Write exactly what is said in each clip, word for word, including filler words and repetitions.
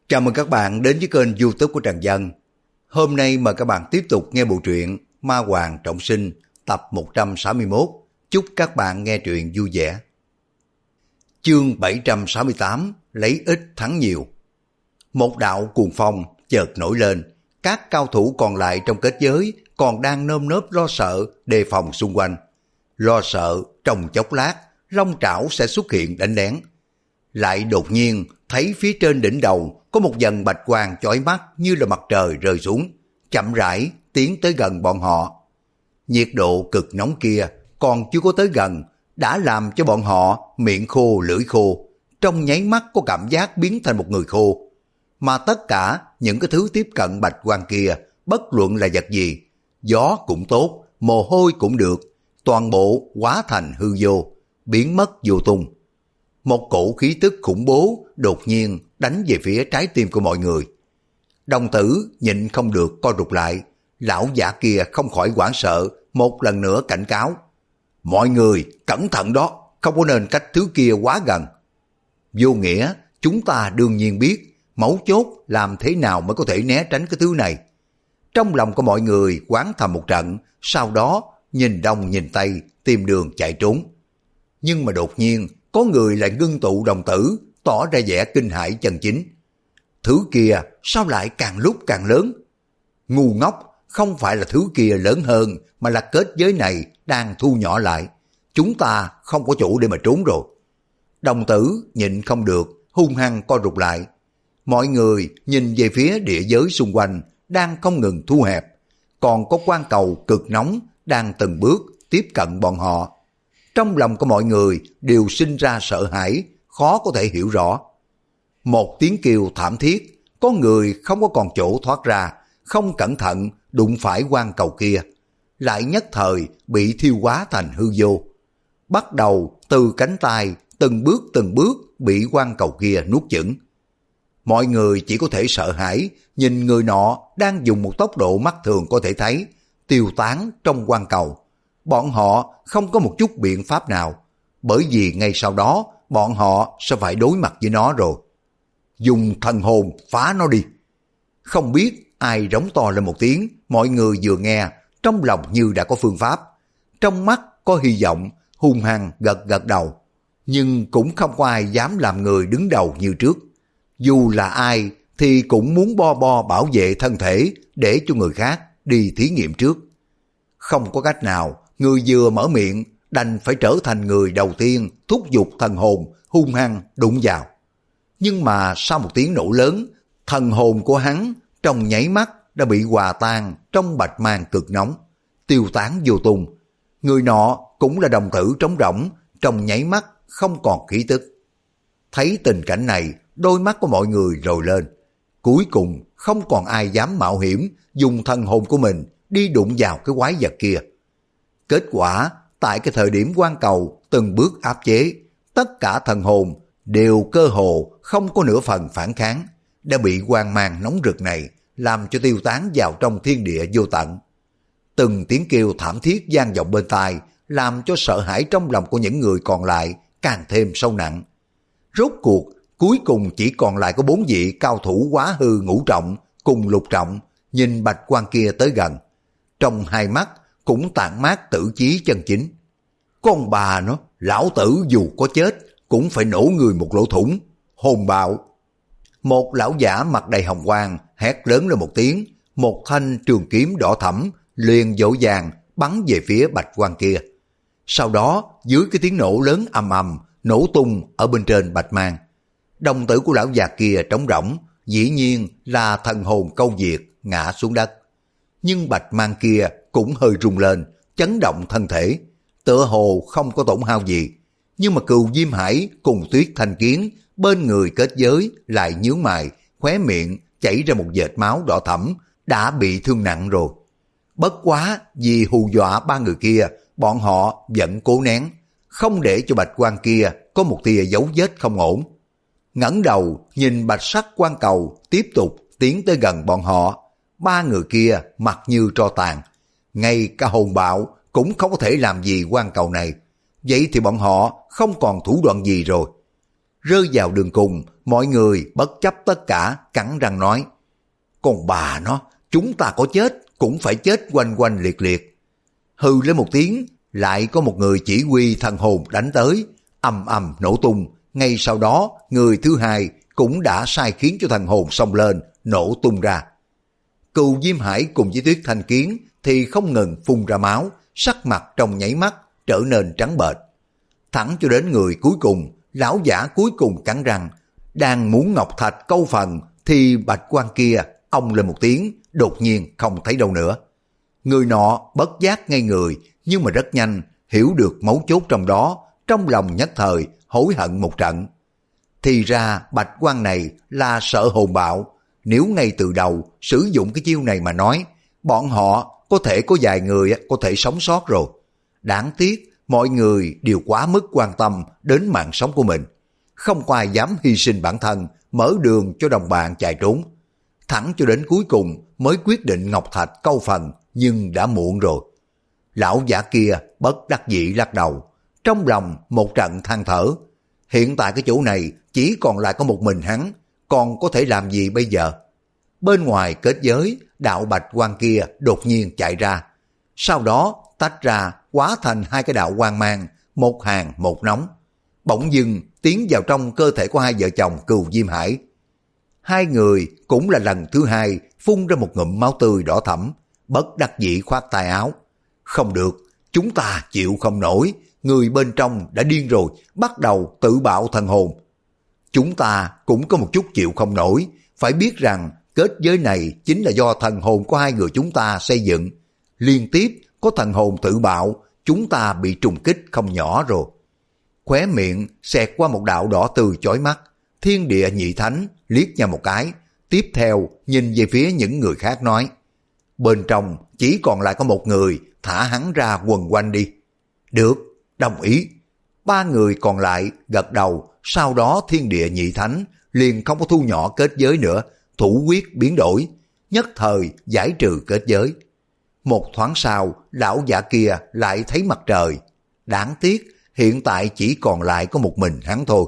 Chào mừng các bạn đến với kênh YouTube của Trần Dân. Hôm nay mời các bạn tiếp tục nghe bộ truyện Ma Hoàng Trọng Sinh tập một trăm sáu mươi mốt. Chúc các bạn nghe truyện vui vẻ. Chương bảy trăm sáu mươi tám, lấy ít thắng nhiều. Một đạo cuồng phong chợt nổi lên, các cao thủ còn lại trong kết giới còn đang nơm nớp lo sợ đề phòng xung quanh. Lo sợ trong chốc lát long trảo sẽ xuất hiện đánh lén. Lại đột nhiên thấy phía trên đỉnh đầu có một dần bạch quang chói mắt như là mặt trời rơi xuống, chậm rãi tiến tới gần bọn họ. Nhiệt độ cực nóng kia còn chưa có tới gần đã làm cho bọn họ miệng khô lưỡi khô, trong nháy mắt có cảm giác biến thành một người khô. Mà tất cả những cái thứ tiếp cận bạch quang kia, bất luận là vật gì, gió cũng tốt, mồ hôi cũng được, toàn bộ hóa thành hư vô, biến mất vô tung. Một cổ khí tức khủng bố đột nhiên đánh về phía trái tim của mọi người. Đồng tử nhịn không được co rụt lại, lão giả kia không khỏi hoảng sợ, một lần nữa cảnh cáo. Mọi người cẩn thận đó, không có nên cách thứ kia quá gần. Vô nghĩa, chúng ta đương nhiên biết, mấu chốt làm thế nào mới có thể né tránh cái thứ này. Trong lòng của mọi người quán thầm một trận, sau đó nhìn đông nhìn tây tìm đường chạy trốn. Nhưng mà đột nhiên có người lại ngưng tụ đồng tử, tỏ ra vẻ kinh hãi chân chính. Thứ kia sao lại càng lúc càng lớn? Ngu ngốc, không phải là thứ kia lớn hơn, mà là kết giới này đang thu nhỏ lại. Chúng ta không có chỗ để mà trốn rồi. Đồng tử nhịn không được, hung hăng co rụt lại. Mọi người nhìn về phía địa giới xung quanh đang không ngừng thu hẹp. Còn có quan cầu cực nóng đang từng bước tiếp cận bọn họ. Trong lòng của mọi người đều sinh ra sợ hãi, khó có thể hiểu rõ. Một tiếng kêu thảm thiết, có người không có còn chỗ thoát ra, không cẩn thận đụng phải quan cầu kia, lại nhất thời bị thiêu hóa thành hư vô. Bắt đầu từ cánh tay, từng bước từng bước bị quan cầu kia nuốt chửng. Mọi người chỉ có thể sợ hãi, nhìn người nọ đang dùng một tốc độ mắt thường có thể thấy, tiêu tán trong quan cầu. Bọn họ không có một chút biện pháp nào, bởi vì ngay sau đó bọn họ sẽ phải đối mặt với nó rồi. Dùng thần hồn phá nó đi. Không biết ai rống to lên một tiếng, mọi người vừa nghe, trong lòng như đã có phương pháp. Trong mắt có hy vọng, hung hăng gật gật đầu. Nhưng cũng không có ai dám làm người đứng đầu như trước. Dù là ai thì cũng muốn bo bo bảo vệ thân thể để cho người khác đi thí nghiệm trước. Không có cách nào, người vừa mở miệng đành phải trở thành người đầu tiên thúc giục thần hồn hung hăng đụng vào. Nhưng mà sau một tiếng nổ lớn, thần hồn của hắn trong nháy mắt đã bị hòa tan trong bạch mang cực nóng, tiêu tán vô tung. Người nọ cũng là đồng tử trống rỗng, trong nháy mắt không còn khí tức. Thấy tình cảnh này, đôi mắt của mọi người rồi lên. Cuối cùng không còn ai dám mạo hiểm dùng thần hồn của mình đi đụng vào cái quái vật kia. Kết quả, tại cái thời điểm quan cầu từng bước áp chế, tất cả thần hồn đều cơ hồ không có nửa phần phản kháng, đã bị quang mang nóng rực này làm cho tiêu tán vào trong thiên địa vô tận. Từng tiếng kêu thảm thiết vang vọng bên tai, làm cho sợ hãi trong lòng của những người còn lại càng thêm sâu nặng. Rốt cuộc, cuối cùng chỉ còn lại có bốn vị cao thủ quá hư ngũ trọng cùng lục trọng, nhìn bạch quang kia tới gần. Trong hai mắt cũng tản mát tử chí chân chính. Con bà nó, lão tử dù có chết cũng phải nổ người một lỗ thủng, hồn bạo. Một lão giả mặt đầy hồng quang hét lớn lên một tiếng, một thanh trường kiếm đỏ thẫm liền dỗ dàng bắn về phía bạch quang kia. Sau đó dưới cái tiếng nổ lớn ầm ầm nổ tung ở bên trên bạch mang. Đồng tử của lão già kia trống rỗng, dĩ nhiên là thần hồn câu diệt ngã xuống đất. Nhưng bạch mang kia cũng hơi rung lên, chấn động thân thể, tựa hồ không có tổn hao gì. Nhưng mà Cừu Diêm Hải cùng Tuyết Thanh Kiến bên người kết giới lại nhướng mày, khóe miệng chảy ra một vệt máu đỏ thẫm, đã bị thương nặng rồi. Bất quá vì hù dọa ba người kia, bọn họ vẫn cố nén, không để cho bạch quan kia có một tia dấu vết không ổn. Ngẩng đầu nhìn bạch sắc quan cầu tiếp tục tiến tới gần bọn họ. Ba người kia mặt như tro tàn, ngay cả hồn bạo cũng không có thể làm gì quan cầu này. Vậy thì bọn họ không còn thủ đoạn gì rồi. Rơi vào đường cùng, mọi người bất chấp tất cả cắn răng nói: Con bà nó, chúng ta có chết cũng phải chết quanh quanh liệt liệt. Hừ lên một tiếng, lại có một người chỉ huy thần hồn đánh tới, ầm ầm nổ tung. Ngay sau đó, người thứ hai cũng đã sai khiến cho thần hồn xông lên, nổ tung ra. Cừu Diêm Hải cùng với Tuyết Thanh Kiến thì không ngừng phun ra máu, sắc mặt trong nháy mắt trở nên trắng bệch. Thẳng cho đến người cuối cùng, lão giả cuối cùng cắn răng, đang muốn ngọc thạch câu phần thì bạch quan kia ông lên một tiếng, đột nhiên không thấy đâu nữa. Người nọ bất giác ngay người, nhưng mà rất nhanh hiểu được mấu chốt trong đó, trong lòng nhất thời hối hận một trận. Thì ra bạch quan này là sợ hồn bạo, nếu ngay từ đầu sử dụng cái chiêu này mà nói, bọn họ có thể có vài người có thể sống sót rồi. Đáng tiếc mọi người đều quá mức quan tâm đến mạng sống của mình, không có ai dám hy sinh bản thân mở đường cho đồng bạn chạy trốn. Thẳng cho đến cuối cùng mới quyết định ngọc thạch câu phần, nhưng đã muộn rồi. Lão giả kia bất đắc dĩ lắc đầu, trong lòng một trận than thở. Hiện tại cái chỗ này chỉ còn lại có một mình hắn, còn có thể làm gì bây giờ? Bên ngoài kết giới, đạo bạch quan kia đột nhiên chạy ra, sau đó tách ra hóa thành hai cái đạo quang mang, một hàng một nóng, bỗng dưng tiến vào trong cơ thể của hai vợ chồng Cừu Diêm Hải. Hai người cũng là lần thứ hai phun ra một ngụm máu tươi đỏ thẫm, bất đắc dĩ khoát tay áo. Không được, chúng ta chịu không nổi, người bên trong đã điên rồi, bắt đầu tự bạo thần hồn. Chúng ta cũng có một chút chịu không nổi, phải biết rằng kết giới này chính là do thần hồn của hai người chúng ta xây dựng. Liên tiếp có thần hồn tự bạo, chúng ta bị trùng kích không nhỏ rồi. Khóe miệng xẹt qua một đạo đỏ tươi chói mắt, Thiên Địa Nhị Thánh liếc nhau một cái, tiếp theo nhìn về phía những người khác nói: Bên trong chỉ còn lại có một người, thả hắn ra quần quanh đi. Được, đồng ý. Ba người còn lại gật đầu, sau đó Thiên Địa Nhị Thánh liền không có thu nhỏ kết giới nữa, thủ quyết biến đổi, nhất thời giải trừ kết giới. Một thoáng sau, lão giả kia lại thấy mặt trời. Đáng tiếc, hiện tại chỉ còn lại có một mình hắn thôi.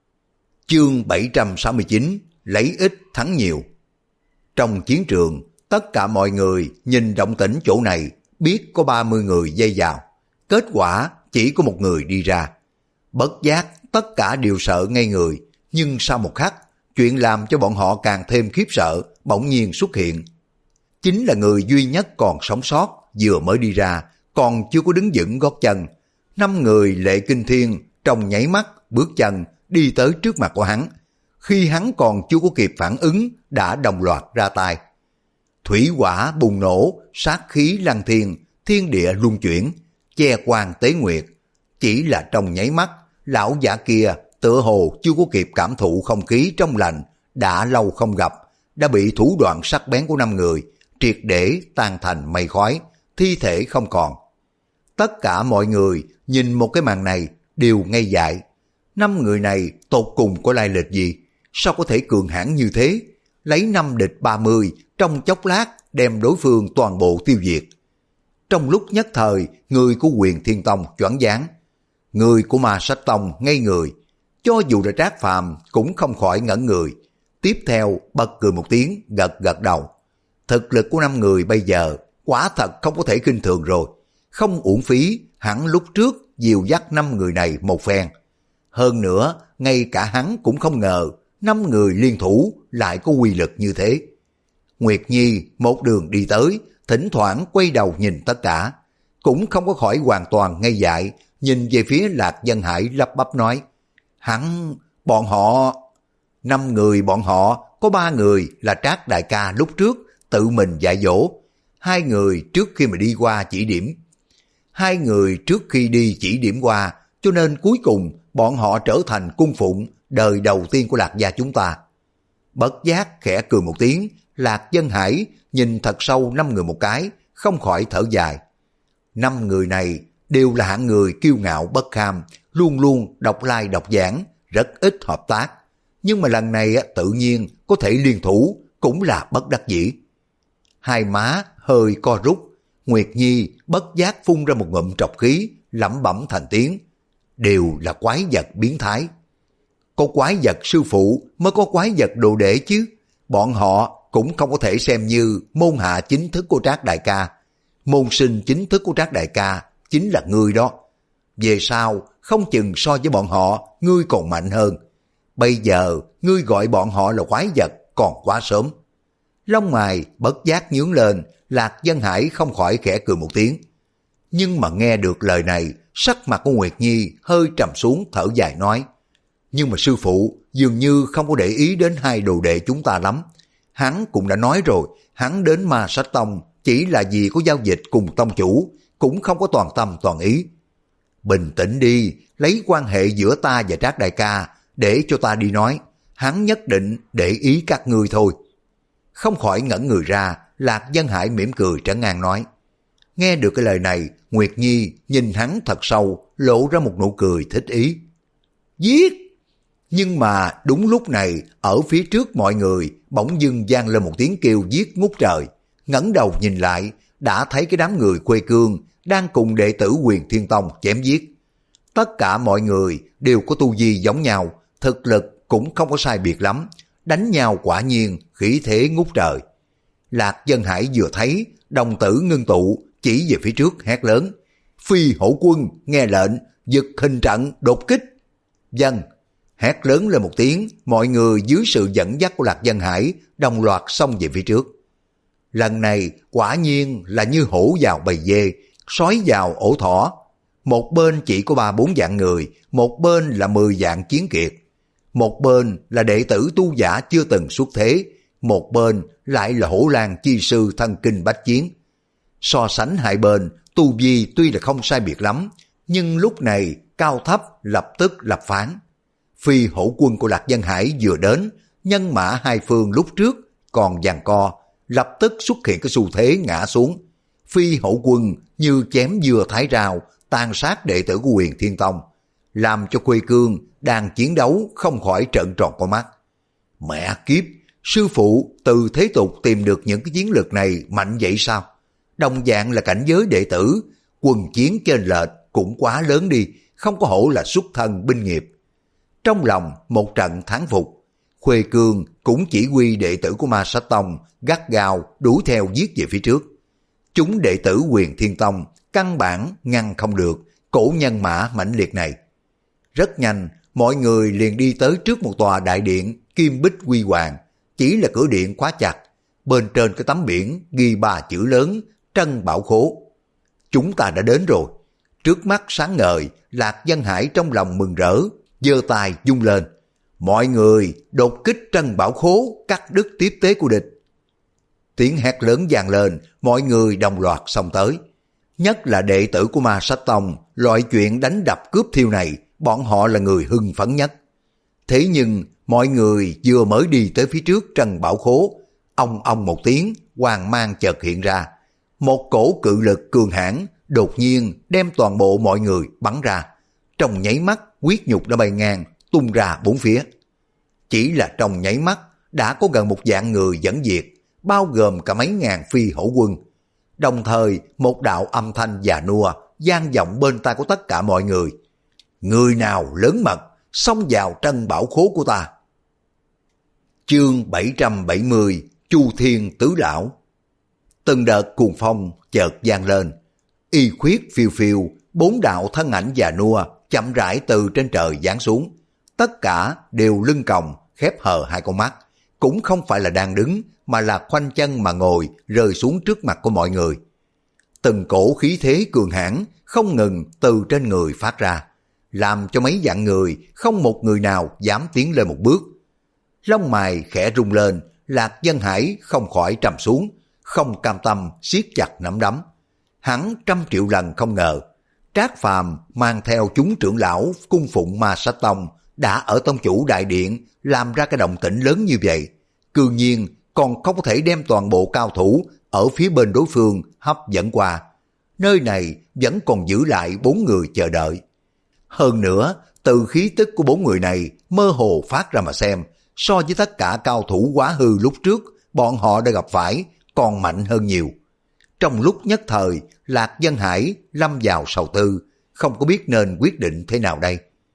Chương bảy trăm sáu mươi chín, lấy ít thắng nhiều. Trong chiến trường, tất cả mọi người nhìn động tĩnh chỗ này, biết có ba mươi người dây vào. Kết quả chỉ có một người đi ra. Bất giác, tất cả đều sợ ngây người, nhưng sau một khắc, chuyện làm cho bọn họ càng thêm khiếp sợ bỗng nhiên xuất hiện. Chính là người duy nhất còn sống sót, vừa mới đi ra, còn chưa có đứng vững gót chân. Năm người lệ kinh thiên trong nháy mắt bước chân đi tới trước mặt của hắn. Khi hắn còn chưa có kịp phản ứng, đã đồng loạt ra tay. Thủy hỏa bùng nổ, sát khí lăng thiên, thiên địa luân chuyển, che quang tế nguyệt. Chỉ là trong nháy mắt, lão giả kia tựa hồ chưa có kịp cảm thụ không khí trong lành, đã lâu không gặp, đã bị thủ đoạn sắc bén của năm người triệt để tan thành mây khói, thi thể không còn. Tất cả mọi người nhìn một cái màn này đều ngây dại. Năm người này tột cùng có lai lịch gì? Sao có thể cường hãn như thế? Lấy năm địch ba mươi, trong chốc lát đem đối phương toàn bộ tiêu diệt. Trong lúc nhất thời, người của Huyền Thiên Tông choáng váng, người của Ma Sách Tông ngây người, cho dù là Trác Phàm cũng không khỏi ngẩn người. Tiếp theo bật cười một tiếng, gật gật đầu. Thực lực của năm người bây giờ quả thật không có thể kinh thường rồi. Không uổng phí hắn lúc trước dìu dắt năm người này một phen. Hơn nữa, ngay cả hắn cũng không ngờ năm người liên thủ lại có uy lực như thế. Nguyệt Nhi một đường đi tới, thỉnh thoảng quay đầu nhìn tất cả, cũng không có khỏi hoàn toàn ngây dại, nhìn về phía Lạc Dân Hải lắp bắp nói: Hắn, bọn họ... Năm người bọn họ, có ba người là Trác đại ca lúc trước tự mình dạy dỗ, hai người trước khi mà đi qua chỉ điểm. Hai người trước khi đi chỉ điểm qua, cho nên cuối cùng bọn họ trở thành cung phụng đời đầu tiên của Lạc gia chúng ta. Bất giác khẽ cười một tiếng, Lạc Dân Hải nhìn thật sâu năm người một cái, không khỏi thở dài. Năm người này đều là hạng người kiêu ngạo bất kham, luôn luôn độc lai độc giảng, rất ít hợp tác. Nhưng mà lần này tự nhiên có thể liên thủ, cũng là bất đắc dĩ. Hai má hơi co rút, Nguyệt Nhi bất giác phun ra một ngụm trọc khí, lẩm bẩm thành tiếng: Đều là quái vật biến thái. có quái vật sư phụ mới có quái vật đồ đệ chứ. Bọn họ cũng không có thể xem như môn hạ chính thức của Trác đại ca. Môn sinh chính thức của Trác đại ca chính là ngươi đó. Về sau không chừng so với bọn họ ngươi còn mạnh hơn. Bây giờ ngươi gọi bọn họ là quái vật còn quá sớm. Lông mày bất giác nhướng lên, Lạc Dân Hải không khỏi khẽ cười một tiếng. Nhưng mà nghe được lời này, sắc mặt của Nguyệt Nhi hơi trầm xuống, thở dài nói: nhưng mà sư phụ dường như không có để ý đến hai đồ đệ chúng ta lắm. Hắn cũng đã nói rồi, hắn đến Ma Sách Tông chỉ là vì có giao dịch cùng tông chủ, cũng không có toàn tâm toàn ý. Bình tĩnh đi, lấy quan hệ giữa ta và Trác đại ca để cho ta đi nói, hắn nhất định để ý các ngươi thôi. Không khỏi ngẩn người ra, Lạc Dân Hải mỉm cười trấn an nói. Nghe được cái lời này, Nguyệt Nhi nhìn hắn thật sâu, lộ ra một nụ cười thích ý. Giết! Nhưng mà đúng lúc này, ở phía trước mọi người bỗng dưng vang lên một tiếng kêu giết ngút trời. Ngẩng đầu nhìn lại, đã thấy cái đám người Khuê Cương đang cùng đệ tử Huyền Thiên Tông chém giết. Tất cả mọi người đều có tu vi giống nhau, thực lực cũng không có sai biệt lắm, đánh nhau quả nhiên khí thế ngút trời. Lạc Dân Hải vừa thấy, đồng tử ngưng tụ, chỉ về phía trước hét lớn: Phi hổ quân nghe lệnh, giật hình trận đột kích. Dân hét lớn lên một tiếng, mọi người dưới sự dẫn dắt của Lạc Dân Hải đồng loạt xông về phía trước. Lần này quả nhiên là như hổ vào bầy dê, sói vào ổ thỏ. Một bên chỉ có ba bốn vạn người, một bên là mười vạn chiến kiệt. Một bên là đệ tử tu giả chưa từng xuất thế, một bên lại là hổ lang chi sư thân kinh bách chiến. So sánh hai bên, tu vi tuy là không sai biệt lắm, nhưng lúc này cao thấp lập tức lập phán. Phi hổ quân của Lạc Dân Hải vừa đến, nhân mã hai phương lúc trước còn giằng co, lập tức xuất hiện cái xu thế ngã xuống. Phi hổ quân như chém dưa thái rau, tàn sát đệ tử của Huyền Thiên Tông, làm cho Khuê Cương đang chiến đấu không khỏi trợn tròn con mắt. Mẹ kiếp, sư phụ từ thế tục tìm được những cái chiến lược này mạnh vậy sao? Đồng dạng là cảnh giới đệ tử, quần chiến trên lệch cũng quá lớn đi, không có hổ là xuất thân binh nghiệp. Trong lòng một trận thán phục, Khuê Cương cũng chỉ huy đệ tử của Ma Sách Tông gắt gao đuổi theo giết về phía trước. Chúng đệ tử Huyền Thiên Tông căn bản ngăn không được cổ nhân mã mãnh liệt này. Rất nhanh, mọi người liền đi tới trước một tòa đại điện kim bích huy hoàng, chỉ là cửa điện khóa chặt, bên trên cái tấm biển ghi ba chữ lớn Trân Bảo Khố. Chúng ta đã đến rồi. Trước mắt sáng ngời, Lạc Dân Hải trong lòng mừng rỡ, giơ tay vung lên. Mọi người đột kích Trân Bảo Khố, cắt đứt tiếp tế của địch. Tiếng hét lớn vang lên, mọi người đồng loạt xông tới. Nhất là đệ tử của Ma Sách Tông, loại chuyện đánh đập cướp thiêu này, bọn họ là người hưng phấn nhất. Thế nhưng, mọi người vừa mới đi tới phía trước Trân Bảo Khố, ong ong một tiếng, hoàng mang chợt hiện ra. Một cổ cự lực cường hãn đột nhiên đem toàn bộ mọi người bắn ra. Trong nháy mắt, huyết nhục đã bay ngang, tung ra bốn phía. Chỉ là trong nháy mắt, đã có gần một vạn người dẫn diệt, bao gồm cả mấy ngàn phi hổ quân. Đồng thời, một đạo âm thanh già nua vang vọng bên tai của tất cả mọi người. Người nào lớn mật, xông vào Trân Bảo Khố của ta. Chương bảy trăm bảy mươi, Chu Thiên Tứ Lão. Từng đợt cuồng phong chợt vang lên, y khuyết phiêu phiêu, bốn đạo thân ảnh già nua chậm rãi từ trên trời giáng xuống. Tất cả đều lưng còng, khép hờ hai con mắt, cũng không phải là đang đứng, mà là khoanh chân mà ngồi, rơi xuống trước mặt của mọi người. Từng cổ khí thế cường hãn không ngừng từ trên người phát ra, làm cho mấy vạn người không một người nào dám tiến lên một bước. Lông mày khẽ rung lên, Lạc Dân Hải không khỏi trầm xuống, không cam tâm siết chặt nắm đấm. Hắn trăm triệu lần không ngờ, Trác Phàm mang theo chúng trưởng lão cung phụng Ma Sách Tông đã ở tông chủ đại điện làm ra cái động tĩnh lớn như vậy, cương nhiên còn không có thể đem toàn bộ cao thủ ở phía bên đối phương hấp dẫn qua. Nơi này vẫn còn giữ lại bốn người chờ đợi. Hơn nữa, từ khí tức của bốn người này mơ hồ phát ra mà xem, so với tất cả cao thủ quá hư lúc trước bọn họ đã gặp phải còn mạnh hơn nhiều. Trong lúc nhất thời, Lạc Dân Hải lâm vào sầu tư, không có biết nên quyết định thế nào đây.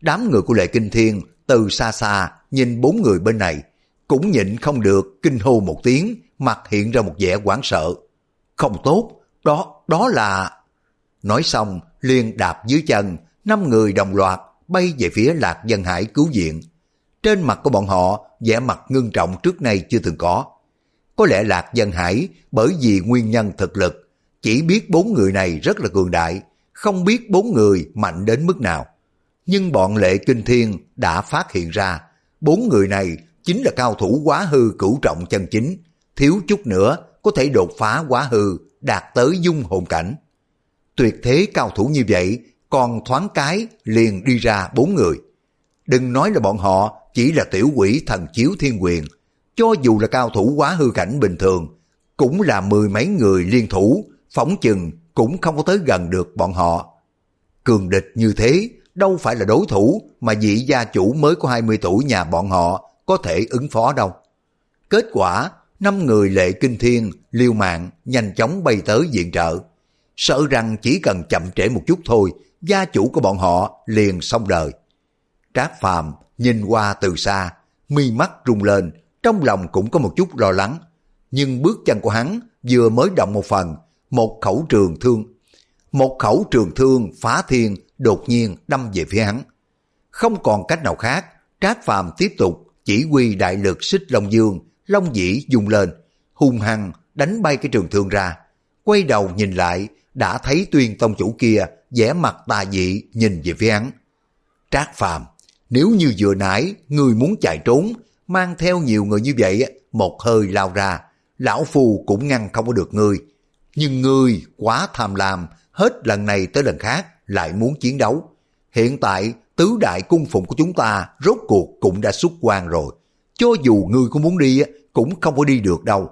Đám người của Lệ Kinh Thiên từ xa xa nhìn bốn người bên này, cũng nhịn không được kinh hô một tiếng, mặt hiện ra một vẻ hoảng sợ. Không tốt, đó, đó là... Nói xong, liền đạp dưới chân, năm người đồng loạt bay về phía Lạc Dân Hải cứu viện. Trên mặt của bọn họ, vẻ mặt ngưng trọng trước nay chưa từng có. Có lẽ Lạc Dân Hải bởi vì nguyên nhân thực lực, chỉ biết bốn người này rất là cường đại, không biết bốn người mạnh đến mức nào. Nhưng bọn Lệ Kinh Thiên đã phát hiện ra, bốn người này chính là cao thủ Quá Hư cửu trọng chân chính, thiếu chút nữa có thể đột phá Quá Hư, đạt tới dung hồn cảnh. Tuyệt thế cao thủ như vậy, còn thoáng cái liền đi ra bốn người. Đừng nói là bọn họ chỉ là tiểu quỷ thần chiếu thiên quyền, cho dù là cao thủ Quá Hư cảnh bình thường, cũng là mười mấy người liên thủ, phỏng chừng cũng không có tới gần được bọn họ. Cường địch như thế, đâu phải là đối thủ mà vị gia chủ mới có hai mươi tuổi nhà bọn họ có thể ứng phó đâu. Kết quả, năm người Lệ Kinh Thiên liều mạng nhanh chóng bay tới viện trợ. Sợ rằng chỉ cần chậm trễ một chút thôi, gia chủ của bọn họ liền xong đời. Trác Phàm nhìn qua từ xa, mi mắt rung lên, trong lòng cũng có một chút lo lắng. Nhưng bước chân của hắn vừa mới động một phần, một khẩu trường thương, một khẩu trường thương phá thiên đột nhiên đâm về phía hắn. Không còn cách nào khác, Trác Phàm tiếp tục chỉ huy đại lực Xích Long Dương, Long Dĩ dùng lên, hung hăng đánh bay cái trường thương ra. Quay đầu nhìn lại, đã thấy Tuyên tông chủ kia vẻ mặt tà dị nhìn về phía hắn. Trác Phàm, nếu như vừa nãy người muốn chạy trốn, mang theo nhiều người như vậy, một hơi lao ra, lão phu cũng ngăn không có được ngươi. Nhưng ngươi quá tham lam, hết lần này tới lần khác lại muốn chiến đấu. Hiện tại tứ đại cung phụng của chúng ta rốt cuộc cũng đã xuất quan rồi, cho dù ngươi có muốn đi cũng không có đi được đâu.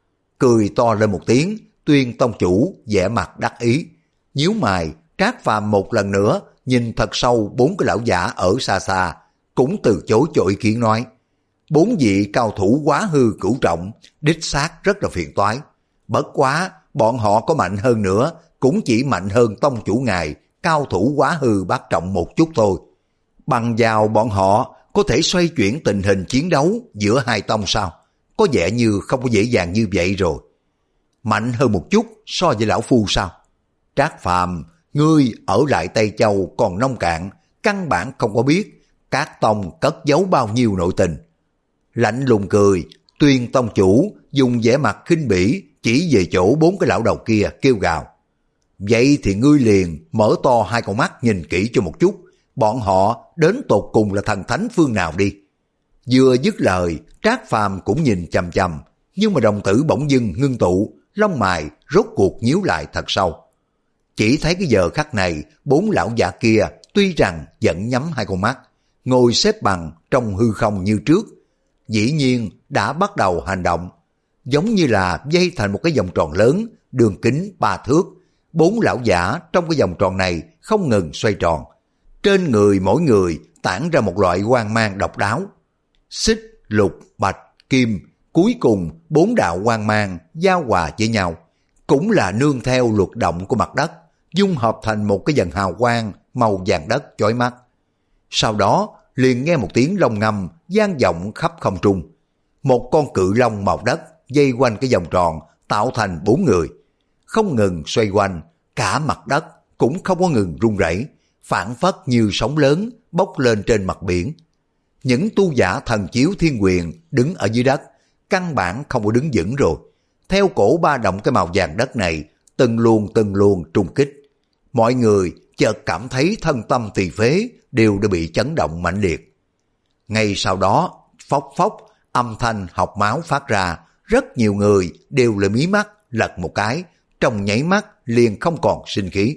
Cười to lên một tiếng, Tuyên tông chủ vẻ mặt đắc ý, nhíu mày. Trác Phàm một lần nữa nhìn thật sâu bốn cái lão giả ở xa xa, cũng từ chối cho ý kiến nói: bốn vị cao thủ Quá Hư cửu trọng đích xác rất là phiền toái. Bất quá bọn họ có mạnh hơn nữa cũng chỉ mạnh hơn tông chủ ngài cao thủ Quá Hư bát trọng một chút thôi. Bằng vào bọn họ có thể xoay chuyển tình hình chiến đấu giữa hai tông sao? Có vẻ như không có dễ dàng như vậy rồi. Mạnh hơn một chút so với lão phu sao? Trác Phàm, ngươi ở lại Tây Châu còn nông cạn, căn bản không có biết các tông cất giấu bao nhiêu nội tình. Lạnh lùng cười, Tuyên tông chủ dùng vẻ mặt khinh bỉ chỉ về chỗ bốn cái lão đầu kia kêu gào: vậy thì ngươi liền mở to hai con mắt nhìn kỹ cho một chút, bọn họ đến tột cùng là thần thánh phương nào đi. Vừa dứt lời, Trác Phàm cũng nhìn chằm chằm, nhưng mà đồng tử bỗng dưng ngưng tụ, lông mày rốt cuộc nhíu lại thật sâu. Chỉ thấy cái giờ khắc này, bốn lão già kia tuy rằng vẫn nhắm hai con mắt, ngồi xếp bằng trong hư không như trước, dĩ nhiên đã bắt đầu hành động, giống như là dây thành một cái vòng tròn lớn, đường kính ba thước. Bốn lão giả trong cái vòng tròn này không ngừng xoay tròn. Trên người mỗi người tản ra một loại quang mang độc đáo. Xích, lục, bạch, kim, cuối cùng bốn đạo quang mang giao hòa với nhau, cũng là nương theo luật động của mặt đất, dung hợp thành một cái dần hào quang màu vàng đất chói mắt. Sau đó liền nghe một tiếng long ngâm vang vọng khắp không trung. Một con cự long màu đất dây quanh cái vòng tròn tạo thành bốn người, không ngừng xoay quanh, cả mặt đất cũng không có ngừng rung rẩy, phảng phất như sóng lớn bốc lên trên mặt biển. Những tu giả thần chiếu thiên quyền đứng ở dưới đất căn bản không có đứng vững rồi, theo cổ ba động cái màu vàng đất này từng luồng từng luồng trung kích. Mọi người chợt cảm thấy thân tâm tỳ phế đều đã bị chấn động mãnh liệt. Ngay sau đó, phốc phốc, âm thanh học máu phát ra, rất nhiều người đều là mí mắt lật một cái, trong nháy mắt liền không còn sinh khí.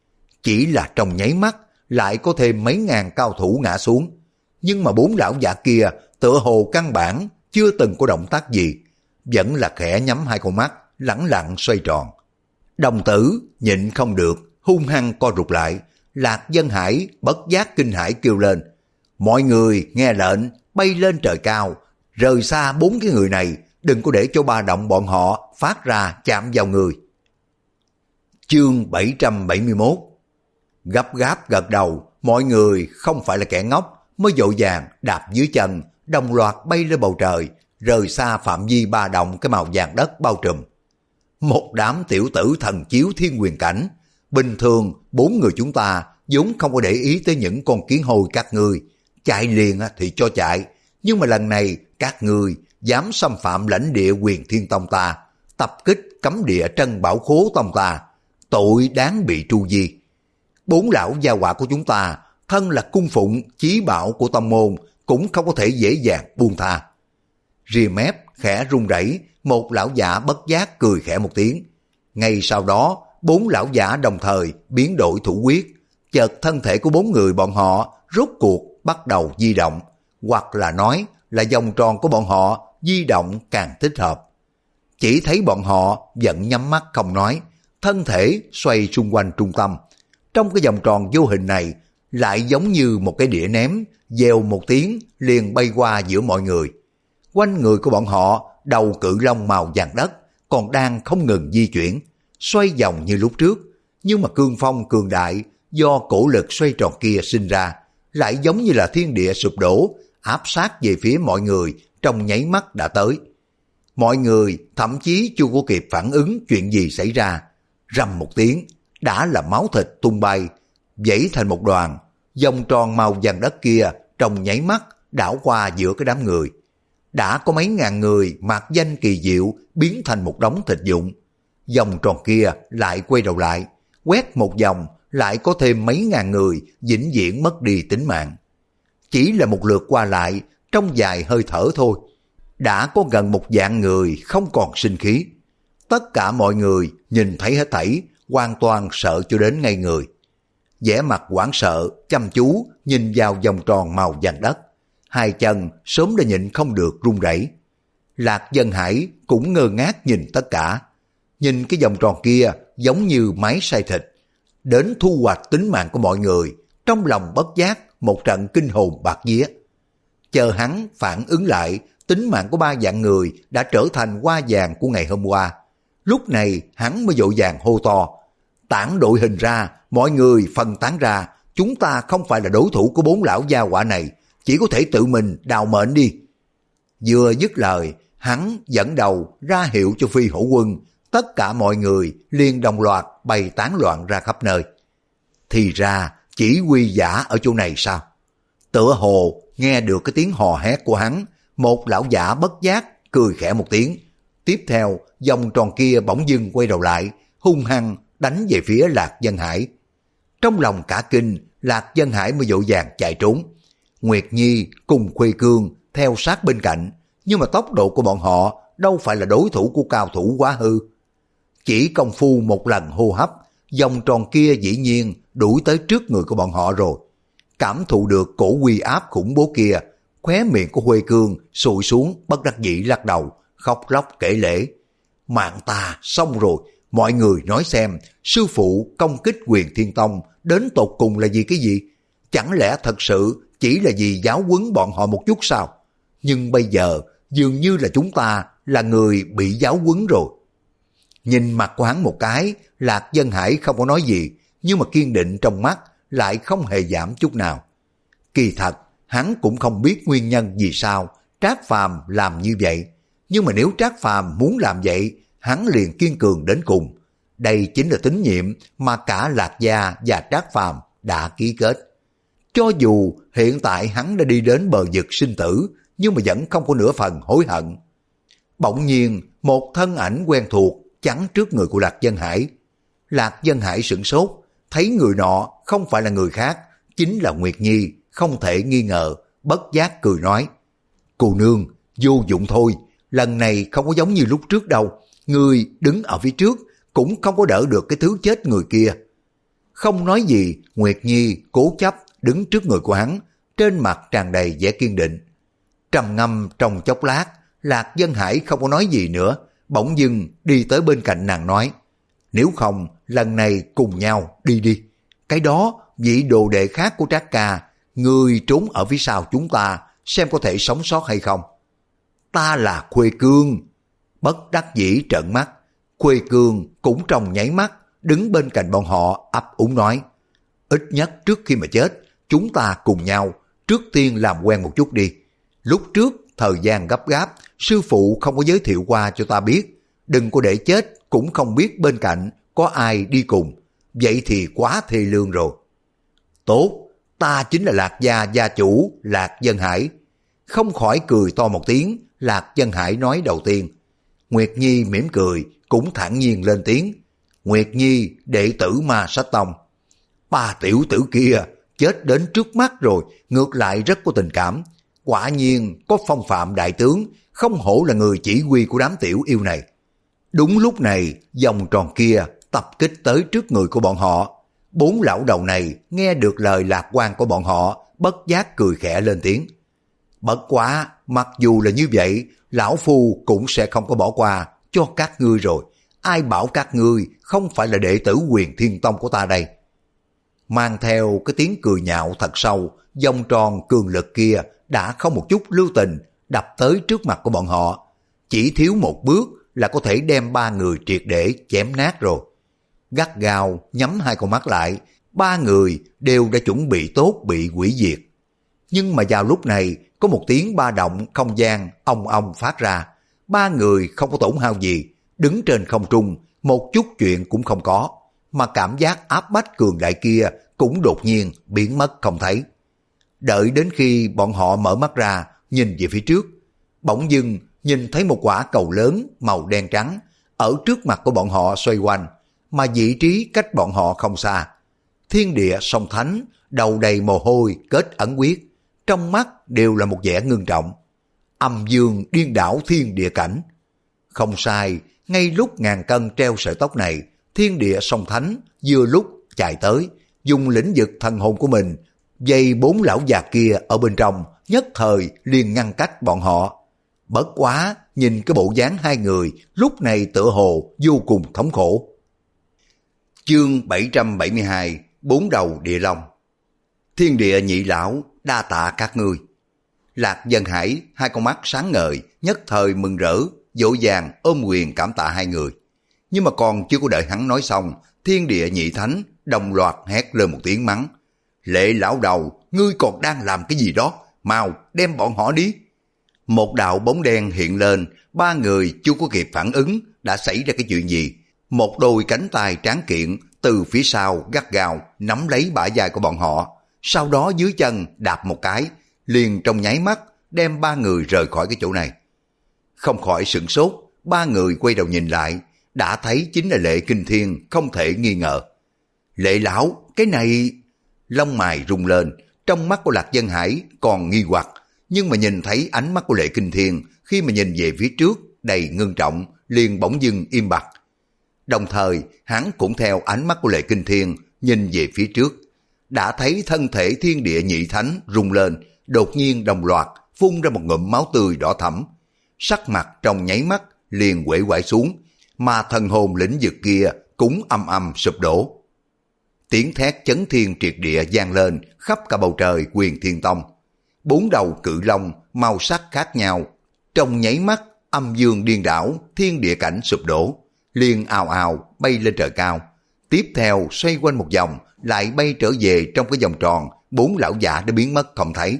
Chỉ là trong nháy mắt lại có thêm mấy ngàn cao thủ ngã xuống, nhưng mà bốn lão giả kia tựa hồ căn bản chưa từng có động tác gì, vẫn là khẽ nhắm hai con mắt, lẳng lặng xoay tròn. Đồng tử nhịn không được, hung hăng co rụt lại. Lạc Dân Hải bất giác kinh hãi kêu lên: mọi người nghe lệnh, bay lên trời cao, rời xa bốn cái người này, đừng có để cho ba động bọn họ phát ra chạm vào người. Chương bảy trăm bảy mươi mốt. Gấp gáp gật đầu, mọi người không phải là kẻ ngốc mới vội vàng đạp dưới chân, đồng loạt bay lên bầu trời, rời xa phạm vi ba động cái màu vàng đất bao trùm. Một đám tiểu tử thần chiếu thiên quyền cảnh, bình thường bốn người chúng ta vốn không có để ý tới những con kiến hôi các ngươi, chạy liền thì cho chạy, nhưng mà lần này các ngươi dám xâm phạm lãnh địa Quyền Thiên Tông ta, tập kích cấm địa Trân Bảo Khố Tông ta, tội đáng bị tru di. Bốn lão gia họa của chúng ta, thân là cung phụng chí bảo của tông môn, cũng không có thể dễ dàng buông tha. Rìa mép khẽ run rẩy, một lão giả bất giác cười khẽ một tiếng. Ngay sau đó, bốn lão giả đồng thời biến đổi thủ quyết, chợt thân thể của bốn người bọn họ rốt cuộc bắt đầu di động, hoặc là nói là vòng tròn của bọn họ di động càng thích hợp. Chỉ thấy bọn họ vẫn nhắm mắt không nói, thân thể xoay xung quanh trung tâm. Trong cái vòng tròn vô hình này lại giống như một cái đĩa ném, dèo một tiếng liền bay qua giữa mọi người. Quanh người của bọn họ, đầu cự long màu vàng đất còn đang không ngừng di chuyển, xoay vòng như lúc trước, nhưng mà cương phong cường đại do cổ lực xoay tròn kia sinh ra, lại giống như là thiên địa sụp đổ, áp sát về phía mọi người trong nháy mắt đã tới. Mọi người thậm chí chưa có kịp phản ứng chuyện gì xảy ra, rầm một tiếng, đã là máu thịt tung bay, vẫy thành một đoàn, vòng tròn màu vàng đất kia trong nháy mắt đảo qua giữa cái đám người. Đã có mấy ngàn người mạc danh kỳ diệu biến thành một đống thịt vụn. Vòng tròn kia lại quay đầu lại, quét một vòng lại có thêm mấy ngàn người vĩnh viễn mất đi tính mạng. Chỉ là một lượt qua lại, trong vài hơi thở thôi, đã có gần một vạn người không còn sinh khí. Tất cả mọi người nhìn thấy hết thảy, hoàn toàn sợ cho đến ngay người. Vẻ mặt hoảng sợ, chăm chú nhìn vào vòng tròn màu vàng đất. Hai chân sớm đã nhịn không được run rẩy. Lạc Dân Hải cũng ngơ ngác nhìn tất cả. Nhìn cái vòng tròn kia giống như máy xay thịt, đến thu hoạch tính mạng của mọi người, trong lòng bất giác một trận kinh hồn bạt vía. Chờ hắn phản ứng lại, tính mạng của ba vạn người đã trở thành hoa vàng của ngày hôm qua. Lúc này hắn mới vội vàng hô to: tản đội hình ra, mọi người phân tán ra, chúng ta không phải là đối thủ của bốn lão gia họa này, chỉ có thể tự mình đào mệnh đi. Vừa dứt lời, hắn dẫn đầu ra hiệu cho Phi Hổ Quân, tất cả mọi người liền đồng loạt bay tán loạn ra khắp nơi. Thì ra chỉ huy giả ở chỗ này sao? Tựa hồ nghe được cái tiếng hò hét của hắn, một lão giả bất giác cười khẽ một tiếng. Tiếp theo vòng tròn kia bỗng dưng quay đầu lại, hung hăng đánh về phía Lạc Dân Hải. Trong lòng cả kinh, Lạc Dân Hải mới vội vàng chạy trốn. Nguyệt Nhi cùng Khuê Cương theo sát bên cạnh, nhưng mà tốc độ của bọn họ đâu phải là đối thủ của cao thủ quá hư. Chỉ công phu một lần hô hấp, vòng tròn kia dĩ nhiên đuổi tới trước người của bọn họ rồi. Cảm thụ được cổ uy áp khủng bố kia, khóe miệng của Khuê Cương sụi xuống, bất đắc dĩ lắc đầu, khóc lóc kể lể. Mạng ta xong rồi, mọi người nói xem, sư phụ công kích Quyền Thiên Tông đến tột cùng là vì cái gì? Chẳng lẽ thật sự chỉ là vì giáo huấn bọn họ một chút sao? Nhưng bây giờ dường như là chúng ta là người bị giáo huấn rồi. Nhìn mặt của hắn một cái, Lạc Dân Hải không có nói gì, nhưng mà kiên định trong mắt lại không hề giảm chút nào. Kỳ thật, hắn cũng không biết nguyên nhân vì sao Trác Phàm làm như vậy. Nhưng mà nếu Trác Phàm muốn làm vậy, hắn liền kiên cường đến cùng. Đây chính là tín nhiệm mà cả Lạc Gia và Trác Phàm đã ký kết. Cho dù hiện tại hắn đã đi đến bờ vực sinh tử, nhưng mà vẫn không có nửa phần hối hận. Bỗng nhiên, một thân ảnh quen thuộc chắn trước người của Lạc Dân Hải. Lạc Dân Hải sửng sốt, thấy người nọ không phải là người khác, chính là Nguyệt Nhi, không thể nghi ngờ, bất giác cười nói. Cô nương, vô dụng thôi, lần này không có giống như lúc trước đâu, người đứng ở phía trước cũng không có đỡ được cái thứ chết người kia. Không nói gì, Nguyệt Nhi cố chấp đứng trước người của hắn, trên mặt tràn đầy vẻ kiên định. Trầm ngâm trong chốc lát, Lạc Dân Hải không có nói gì nữa, bỗng dưng đi tới bên cạnh nàng nói, nếu không lần này cùng nhau đi đi. Cái đó vị đồ đệ khác của Trác ca, người trốn ở phía sau chúng ta, xem có thể sống sót hay không. Ta là Khuê Cương. Bất đắc dĩ trợn mắt, Khuê Cương cũng trong nháy mắt đứng bên cạnh bọn họ ấp úng nói, ít nhất trước khi mà chết, chúng ta cùng nhau, trước tiên làm quen một chút đi. Lúc trước, thời gian gấp gáp, sư phụ không có giới thiệu qua cho ta biết, đừng có để chết, cũng không biết bên cạnh có ai đi cùng, vậy thì quá thê lương rồi. Tốt, ta chính là Lạc gia gia chủ, Lạc Dân Hải. Không khỏi cười to một tiếng, Lạc Dân Hải nói đầu tiên. Nguyệt Nhi mỉm cười, cũng thản nhiên lên tiếng. Nguyệt Nhi, đệ tử Ma Sách Tông. Ba tiểu tử kia, chết đến trước mắt rồi, ngược lại rất có tình cảm. Quả nhiên có phong phạm đại tướng, không hổ là người chỉ huy của đám tiểu yêu này. Đúng lúc này, vòng tròn kia tập kích tới trước người của bọn họ. Bốn lão đầu này nghe được lời lạc quan của bọn họ, bất giác cười khẽ lên tiếng. Bất quá, mặc dù là như vậy, lão phu cũng sẽ không có bỏ qua cho các ngươi rồi. Ai bảo các ngươi không phải là đệ tử Huyền Thiên Tông của ta đây? Mang theo cái tiếng cười nhạo thật sâu, vòng tròn cường lực kia đã không một chút lưu tình đập tới trước mặt của bọn họ. Chỉ thiếu một bước là có thể đem ba người triệt để chém nát rồi. Gắt gao nhắm hai con mắt lại, ba người đều đã chuẩn bị tốt bị hủy diệt. Nhưng mà vào lúc này có một tiếng ba động không gian ong ong phát ra. Ba người không có tổn hao gì, đứng trên không trung, một chút chuyện cũng không có, mà cảm giác áp bách cường đại kia cũng đột nhiên biến mất không thấy. Đợi đến khi bọn họ mở mắt ra, nhìn về phía trước, bỗng dưng nhìn thấy một quả cầu lớn màu đen trắng ở trước mặt của bọn họ xoay quanh, mà vị trí cách bọn họ không xa. Thiên địa song thánh, đầu đầy mồ hôi, kết ẩn quyết, trong mắt đều là một vẻ ngưng trọng. Âm dương điên đảo thiên địa cảnh. Không sai, ngay lúc ngàn cân treo sợi tóc này, thiên địa song thánh vừa lúc chạy tới, dùng lĩnh vực thần hồn của mình dây bốn lão già kia ở bên trong, nhất thời liền ngăn cách bọn họ. Bất quá, nhìn cái bộ dáng hai người lúc này tựa hồ vô cùng thống khổ. Chương bảy trăm bảy mươi hai, Bốn đầu địa long. Thiên địa nhị lão, đa tạ các ngươi. Lạc Dân Hải hai con mắt sáng ngời, nhất thời mừng rỡ, dỗ dàng ôm quyền cảm tạ hai người. Nhưng mà còn chưa có đợi hắn nói xong, thiên địa nhị thánh đồng loạt hét lên một tiếng mắng. Lệ lão đầu, ngươi còn đang làm cái gì đó? Mau đem bọn họ đi. Một đạo bóng đen hiện lên, ba người chưa có kịp phản ứng đã xảy ra cái chuyện gì. Một đôi cánh tay tráng kiện từ phía sau gắt gao nắm lấy bả vai của bọn họ, sau đó dưới chân đạp một cái, liền trong nháy mắt đem ba người rời khỏi cái chỗ này. Không khỏi sửng sốt, ba người quay đầu nhìn lại, đã thấy chính là Lệ Kinh Thiên, không thể nghi ngờ. Lệ lão, cái này... Lông mày rung lên, trong mắt của Lạc Dân Hải còn nghi hoặc, nhưng mà nhìn thấy ánh mắt của Lệ Kinh Thiên khi mà nhìn về phía trước đầy ngưng trọng, liền bỗng dưng im bặt. Đồng thời, hắn cũng theo ánh mắt của Lệ Kinh Thiên nhìn về phía trước, đã thấy thân thể thiên địa nhị thánh rung lên, đột nhiên đồng loạt phun ra một ngụm máu tươi đỏ thẫm. Sắc mặt trong nháy mắt liền uể oải xuống, mà thần hồn lĩnh vực kia cũng âm âm sụp đổ. Tiếng thét chấn thiên triệt địa vang lên khắp cả bầu trời Huyền Thiên Tông. Bốn đầu cự long màu sắc khác nhau, trong nháy mắt âm dương điên đảo, thiên địa cảnh sụp đổ, liền ào ào bay lên trời cao. Tiếp theo xoay quanh một vòng, lại bay trở về trong cái vòng tròn, bốn lão giả đã biến mất không thấy.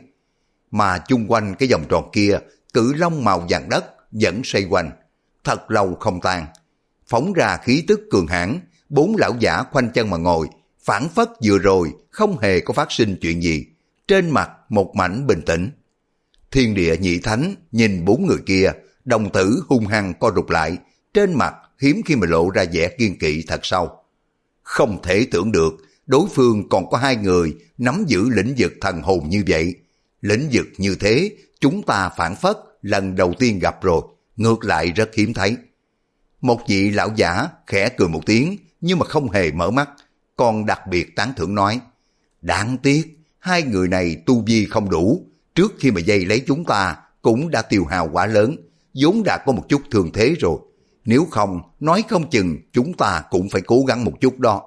Mà chung quanh cái vòng tròn kia, cự long màu vàng đất vẫn xoay quanh, thật lâu không tan, phóng ra khí tức cường hãn. Bốn lão giả khoanh chân mà ngồi, phảng phất vừa rồi không hề có phát sinh chuyện gì, trên mặt một mảnh bình tĩnh. Thiên địa nhị thánh nhìn bốn người kia, đồng tử hung hăng co rụt lại, trên mặt hiếm khi mà lộ ra vẻ kiên kỵ thật sâu. Không thể tưởng được đối phương còn có hai người nắm giữ lĩnh vực thần hồn như vậy. Lĩnh vực như thế chúng ta phản phất lần đầu tiên gặp rồi, ngược lại rất hiếm thấy. Một vị lão giả khẽ cười một tiếng nhưng mà không hề mở mắt, còn đặc biệt tán thưởng nói: đáng tiếc hai người này tu vi không đủ, trước khi mà dây lấy chúng ta cũng đã tiêu hao quá lớn, vốn đã có một chút thương thế rồi, nếu không nói không chừng chúng ta cũng phải cố gắng một chút đó.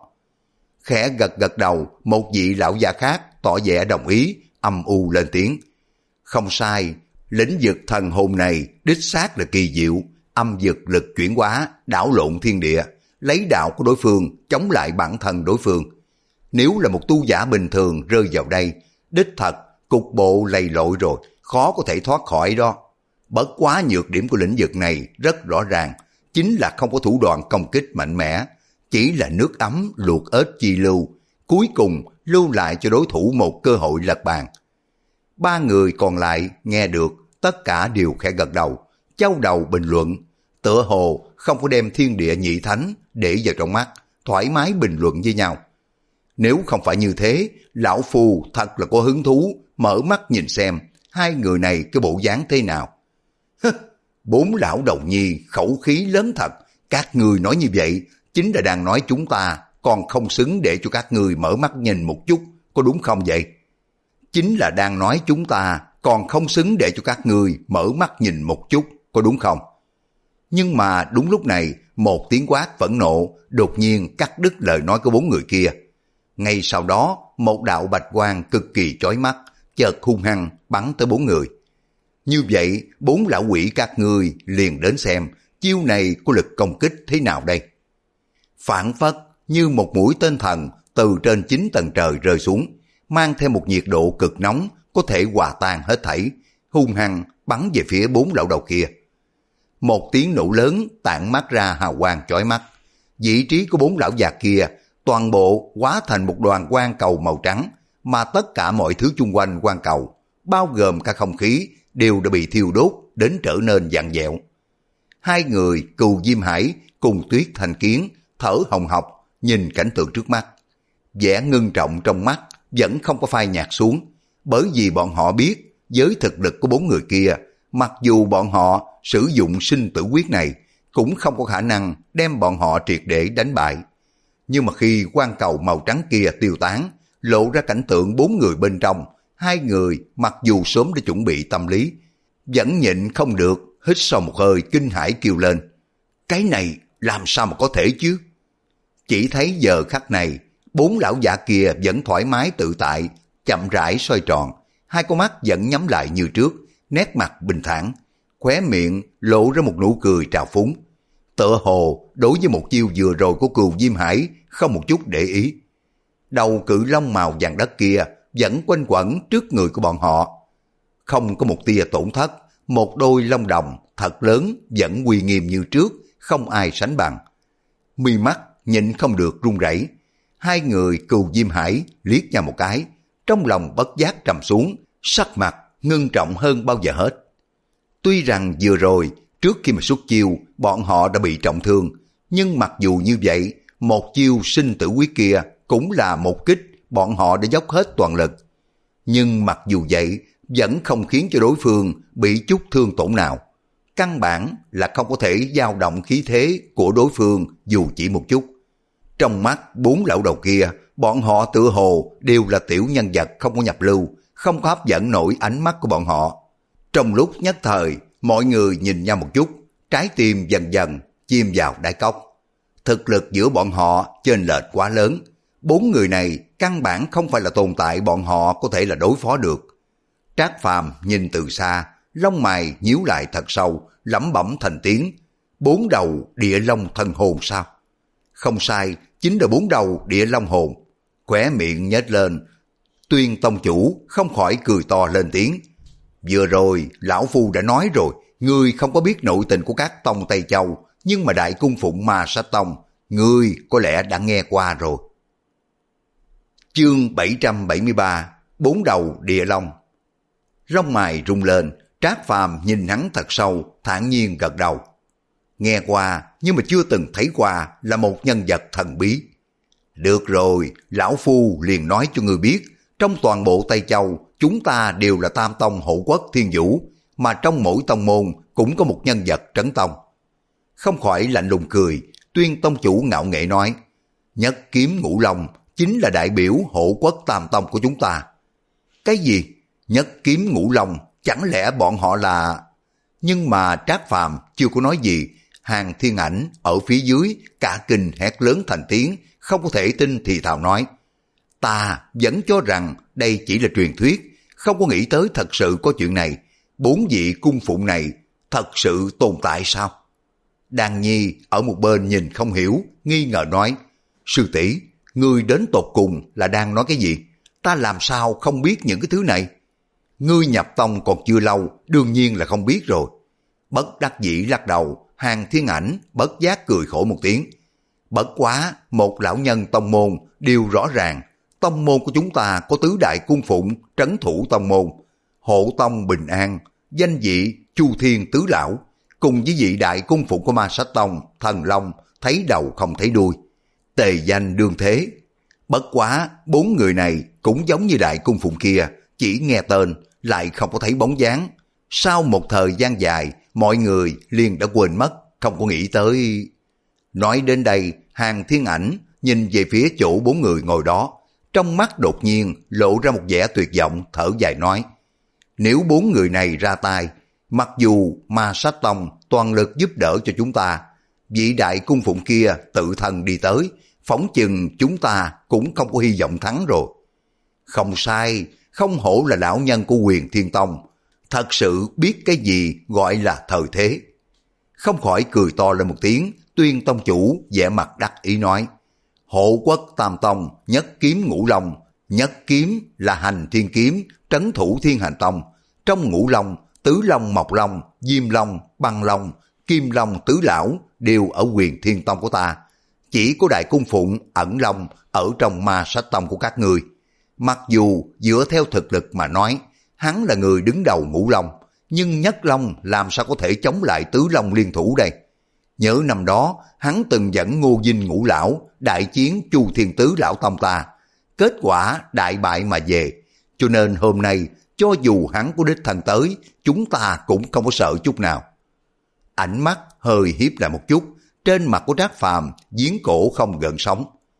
Khẽ gật gật đầu, một vị lão già khác tỏ vẻ đồng ý, âm u lên tiếng: không sai, lĩnh vực thần hồn này đích xác là kỳ diệu, âm vực lực chuyển hóa, đảo lộn thiên địa, lấy đạo của đối phương chống lại bản thân đối phương. Nếu là một tu giả bình thường rơi vào đây, đích thật, cục bộ lầy lội rồi, khó có thể thoát khỏi đó. Bất quá nhược điểm của lĩnh vực này rất rõ ràng, chính là không có thủ đoạn công kích mạnh mẽ, chỉ là nước ấm luộc ếch chi lưu, cuối cùng lưu lại cho đối thủ một cơ hội lật bàn. Ba người còn lại nghe được, tất cả đều khẽ gật đầu, châu đầu bình luận, tựa hồ không có đem thiên địa nhị thánh để vào trong mắt, thoải mái bình luận với nhau. Nếu không phải như thế, lão phu thật là có hứng thú, mở mắt nhìn xem, hai người này cái bộ dáng thế nào. Bốn lão đầu nhi khẩu khí lớn thật, các người nói như vậy, chính là đang nói chúng ta còn không xứng để cho các người mở mắt nhìn một chút, có đúng không vậy? Chính là đang nói chúng ta còn không xứng để cho các người mở mắt nhìn một chút, có đúng không? Nhưng mà đúng lúc này, một tiếng quát phẫn nộ đột nhiên cắt đứt lời nói của bốn người kia. Ngay sau đó, một đạo bạch quang cực kỳ chói mắt, chợt hung hăng bắn tới bốn người. Như vậy, bốn lão quỷ các ngươi liền đến xem chiêu này có lực công kích thế nào đây. Phản phất như một mũi tên thần từ trên chín tầng trời rơi xuống, mang theo một nhiệt độ cực nóng có thể hòa tan hết thảy, hung hăng bắn về phía bốn lão đầu kia. Một tiếng nổ lớn tản mát ra hào quang chói mắt, vị trí của bốn lão già kia toàn bộ hóa thành một đoàn quang cầu màu trắng, mà tất cả mọi thứ chung quanh quang cầu, bao gồm cả không khí, đều đã bị thiêu đốt đến trở nên vặn vẹo. Hai người Cừu Diêm Hải cùng Tuyết Thanh Kiến thở hồng hộc nhìn cảnh tượng trước mắt, vẻ ngưng trọng trong mắt vẫn không có phai nhạt xuống, bởi vì bọn họ biết với thực lực của bốn người kia, mặc dù bọn họ sử dụng sinh tử quyết này cũng không có khả năng đem bọn họ triệt để đánh bại. Nhưng mà khi quang cầu màu trắng kia tiêu tán, lộ ra cảnh tượng bốn người bên trong, hai người mặc dù sớm đã chuẩn bị tâm lý, vẫn nhịn không được hít sâu một hơi kinh hãi kêu lên. Cái này làm sao mà có thể chứ? Chỉ thấy giờ khắc này, bốn lão giả kia vẫn thoải mái tự tại, chậm rãi xoay tròn, hai con mắt vẫn nhắm lại như trước, nét mặt bình thản, khóe miệng lộ ra một nụ cười trào phúng. Tựa hồ đối với một chiêu vừa rồi của Cừu Diêm Hải không một chút để ý. Đầu cự long màu vàng đất kia vẫn quanh quẩn trước người của bọn họ, không có một tia tổn thất, một đôi lông đồng thật lớn vẫn uy nghiêm như trước, không ai sánh bằng. Mi mắt nhịn không được run rẩy, hai người Cừu Diêm Hải liếc nhau một cái, trong lòng bất giác trầm xuống, sắc mặt ngưng trọng hơn bao giờ hết. Tuy rằng vừa rồi trước khi mà xuất chiêu bọn họ đã bị trọng thương, nhưng mặc dù như vậy, một chiêu sinh tử quyết kia cũng là một kích bọn họ đã dốc hết toàn lực. Nhưng mặc dù vậy vẫn không khiến cho đối phương bị chút thương tổn nào. Căn bản là không có thể dao động khí thế của đối phương dù chỉ một chút. Trong mắt bốn lão đầu kia, bọn họ tựa hồ đều là tiểu nhân vật không có nhập lưu, không có hấp dẫn nổi ánh mắt của bọn họ. Trong lúc nhất thời, mọi người nhìn nhau một chút, trái tim dần dần chìm vào đáy cốc. Thực lực giữa bọn họ chênh lệch quá lớn, bốn người này căn bản không phải là tồn tại bọn họ có thể là đối phó được. Trác Phàm nhìn từ xa, lông mày nhíu lại thật sâu, lẩm bẩm thành tiếng, bốn đầu địa long thần hồn sao? Không sai, chính là bốn đầu địa long hồn. Khóe miệng nhếch lên, Tuyên tông chủ không khỏi cười to lên tiếng. Vừa rồi lão phu đã nói rồi, ngươi không có biết nội tình của các tông Tây Châu, nhưng mà đại cung phụng Ma Sát Tông, ngươi có lẽ đã nghe qua rồi. Chương bảy trăm bảy mươi ba, bốn đầu địa long. Lông mày rung lên, Trác Phàm nhìn hắn thật sâu, thản nhiên gật đầu. Nghe qua, nhưng mà chưa từng thấy qua, là một nhân vật thần bí. Được rồi, lão phu liền nói cho ngươi biết, trong toàn bộ Tây Châu, chúng ta đều là tam tông hộ quốc thiên vũ, mà trong mỗi tông môn cũng có một nhân vật trấn tông. Không khỏi lạnh lùng cười, Tuyên tông chủ ngạo nghễ nói, Nhất Kiếm Ngũ Long chính là đại biểu hộ quốc tam tông của chúng ta. Cái gì? Nhất Kiếm Ngũ Long, chẳng lẽ bọn họ là... Nhưng mà Trác Phàm chưa có nói gì, Hàng Thiên Ảnh ở phía dưới cả kinh hét lớn thành tiếng, không có thể tin thì thào nói, ta vẫn cho rằng đây chỉ là truyền thuyết, không có nghĩ tới thật sự có chuyện này. Bốn vị cung phụng này thật sự tồn tại sao? Đàn Nhi ở một bên nhìn không hiểu, nghi ngờ nói, sư tỷ, ngươi đến tột cùng là đang nói cái gì? ta làm sao không biết những cái thứ này? Ngươi nhập tông còn chưa lâu, đương nhiên là không biết rồi. Bất đắc dĩ lắc đầu, Hàng Thiên Ảnh bất giác cười khổ một tiếng. Bất quá, một lão nhân tông môn đều rõ ràng, tông môn của chúng ta có tứ đại cung phụng trấn thủ tông môn, hộ tông bình an, danh vị Chu Thiên Tứ Lão, cùng với vị đại cung phụng của Ma Sách Tông, Thần Long, thấy đầu không thấy đuôi, tề danh đương thế. Bất quá, bốn người này cũng giống như đại cung phụng kia, chỉ nghe tên, lại không có thấy bóng dáng. Sau một thời gian dài, mọi người liền đã quên mất, không có nghĩ tới. Nói đến đây, Hàng Thiên Ảnh nhìn về phía chỗ bốn người ngồi đó, trong mắt đột nhiên lộ ra một vẻ tuyệt vọng, thở dài nói: nếu bốn người này ra tay, mặc dù Ma Sách Tông toàn lực giúp đỡ cho chúng ta, vị đại cung phụng kia tự thân đi tới, phỏng chừng chúng ta cũng không có hy vọng thắng rồi. Không sai, không hổ là lão nhân của Huyền Thiên Tông, thật sự biết cái gì gọi là thời thế. Không khỏi cười to lên một tiếng, Tuyên tông chủ vẻ mặt đắc ý nói: hộ quốc tam tông, nhất kiếm ngũ long, nhất kiếm là hành thiên kiếm, trấn thủ thiên hành tông. Trong ngũ long, tứ long mộc long, diêm long, băng long, kim long tứ lão đều ở Huyền Thiên Tông của ta. Chỉ có đại cung phụng ẩn long ở trong Ma Sách Tông của các ngươi. Mặc dù dựa theo thực lực mà nói, hắn là người đứng đầu ngũ long, nhưng nhất long làm sao có thể chống lại tứ long liên thủ đây? Nhớ năm đó, hắn từng dẫn Ngô Dinh ngũ lão đại chiến Chu Thiên Tứ Lão Tông ta. Kết quả đại bại mà về. Cho nên hôm nay, cho dù hắn có đích thân tới, chúng ta cũng không có sợ chút nào. Ánh mắt hơi hiếp lại một chút, trên mặt của Trác Phàm giếng cổ không gợn sóng.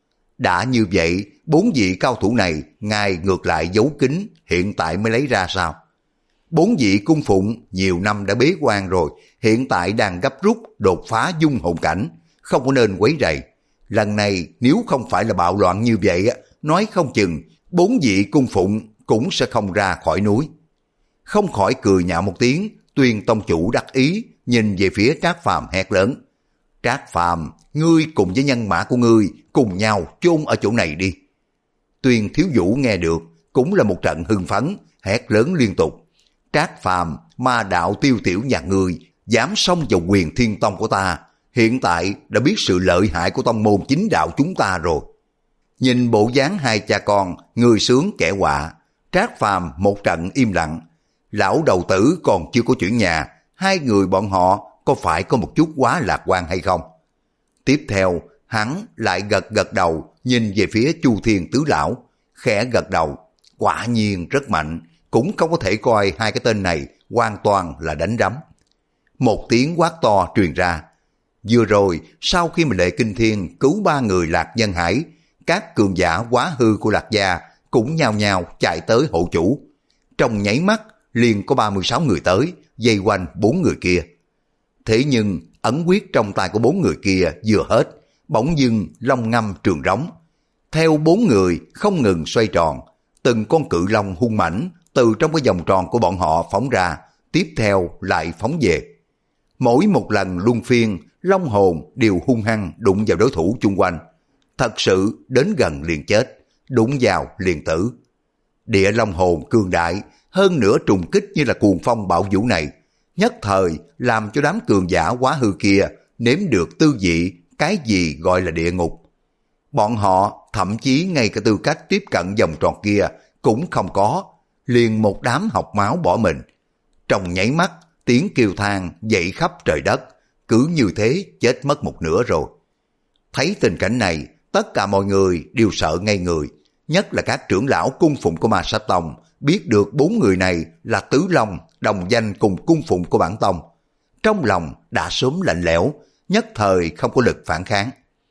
Đã như vậy, bốn vị cao thủ này, ngài ngược lại giấu kín, hiện tại mới lấy ra sao? Bốn vị cung phụng nhiều năm đã bế quan rồi, hiện tại đang gấp rút đột phá dung hồn cảnh, không có nên quấy rầy. Lần này nếu không phải là bạo loạn như vậy, nói không chừng bốn vị cung phụng cũng sẽ không ra khỏi núi. Không khỏi cười nhạo một tiếng, Tuyên tông chủ đắc ý nhìn về phía Trác Phàm hét lớn: Trác Phàm, ngươi cùng với nhân mã của ngươi cùng nhau chôn ở chỗ này đi. Tuyên thiếu vũ nghe được cũng là một trận hưng phấn, hét lớn liên tục: Trác Phàm, ma đạo tiêu tiểu nhà ngươi dám xông vào Huyền Thiên Tông của ta, hiện tại đã biết sự lợi hại của tông môn chính đạo chúng ta rồi. Nhìn bộ dáng hai cha con, người sướng kẻ họa, Trác Phàm một trận im lặng. Lão đầu tử còn chưa có chuyển nhà, hai người bọn họ có phải có một chút quá lạc quan hay không? Tiếp theo, hắn lại gật gật đầu, nhìn về phía Chu Thiên Tứ Lão, khẽ gật đầu, quả nhiên rất mạnh, cũng không có thể coi hai cái tên này hoàn toàn là đánh đấm. Một tiếng quát to truyền ra. Vừa rồi, sau khi mà Lệ Kinh Thiên cứu ba người Lạc Nhân Hải, các cường giả quá hư của Lạc Gia cũng nhao nhao chạy tới hộ chủ. Trong nháy mắt, liền có ba mươi sáu người tới, vây quanh bốn người kia. Thế nhưng, ấn quyết trong tay của bốn người kia vừa hết, bỗng dưng long ngâm trường rống. Theo bốn người không ngừng xoay tròn, từng con cự long hung mãnh từ trong cái vòng tròn của bọn họ phóng ra, tiếp theo lại phóng về. Mỗi một lần luân phiên, long hồn đều hung hăng đụng vào đối thủ chung quanh. Thật sự đến gần liền chết, đụng vào liền tử. Địa long hồn cường đại, hơn nữa trùng kích như là cuồng phong bạo vũ này, nhất thời làm cho đám cường giả quá hư kia nếm được tư vị cái gì gọi là địa ngục. Bọn họ thậm chí ngay cả tư cách tiếp cận vòng tròn kia cũng không có, liền một đám học máu bỏ mình. Trong nháy mắt, tiếng kêu than dậy khắp trời đất, cứ như thế chết mất một nửa rồi. Thấy tình cảnh này, tất cả mọi người đều sợ ngây người, nhất là các trưởng lão cung phụng của Ma Sách Tông, biết được bốn người này là tứ long, đồng danh cùng cung phụng của bản tông. Trong lòng đã sớm lạnh lẽo, nhất thời không có lực phản kháng.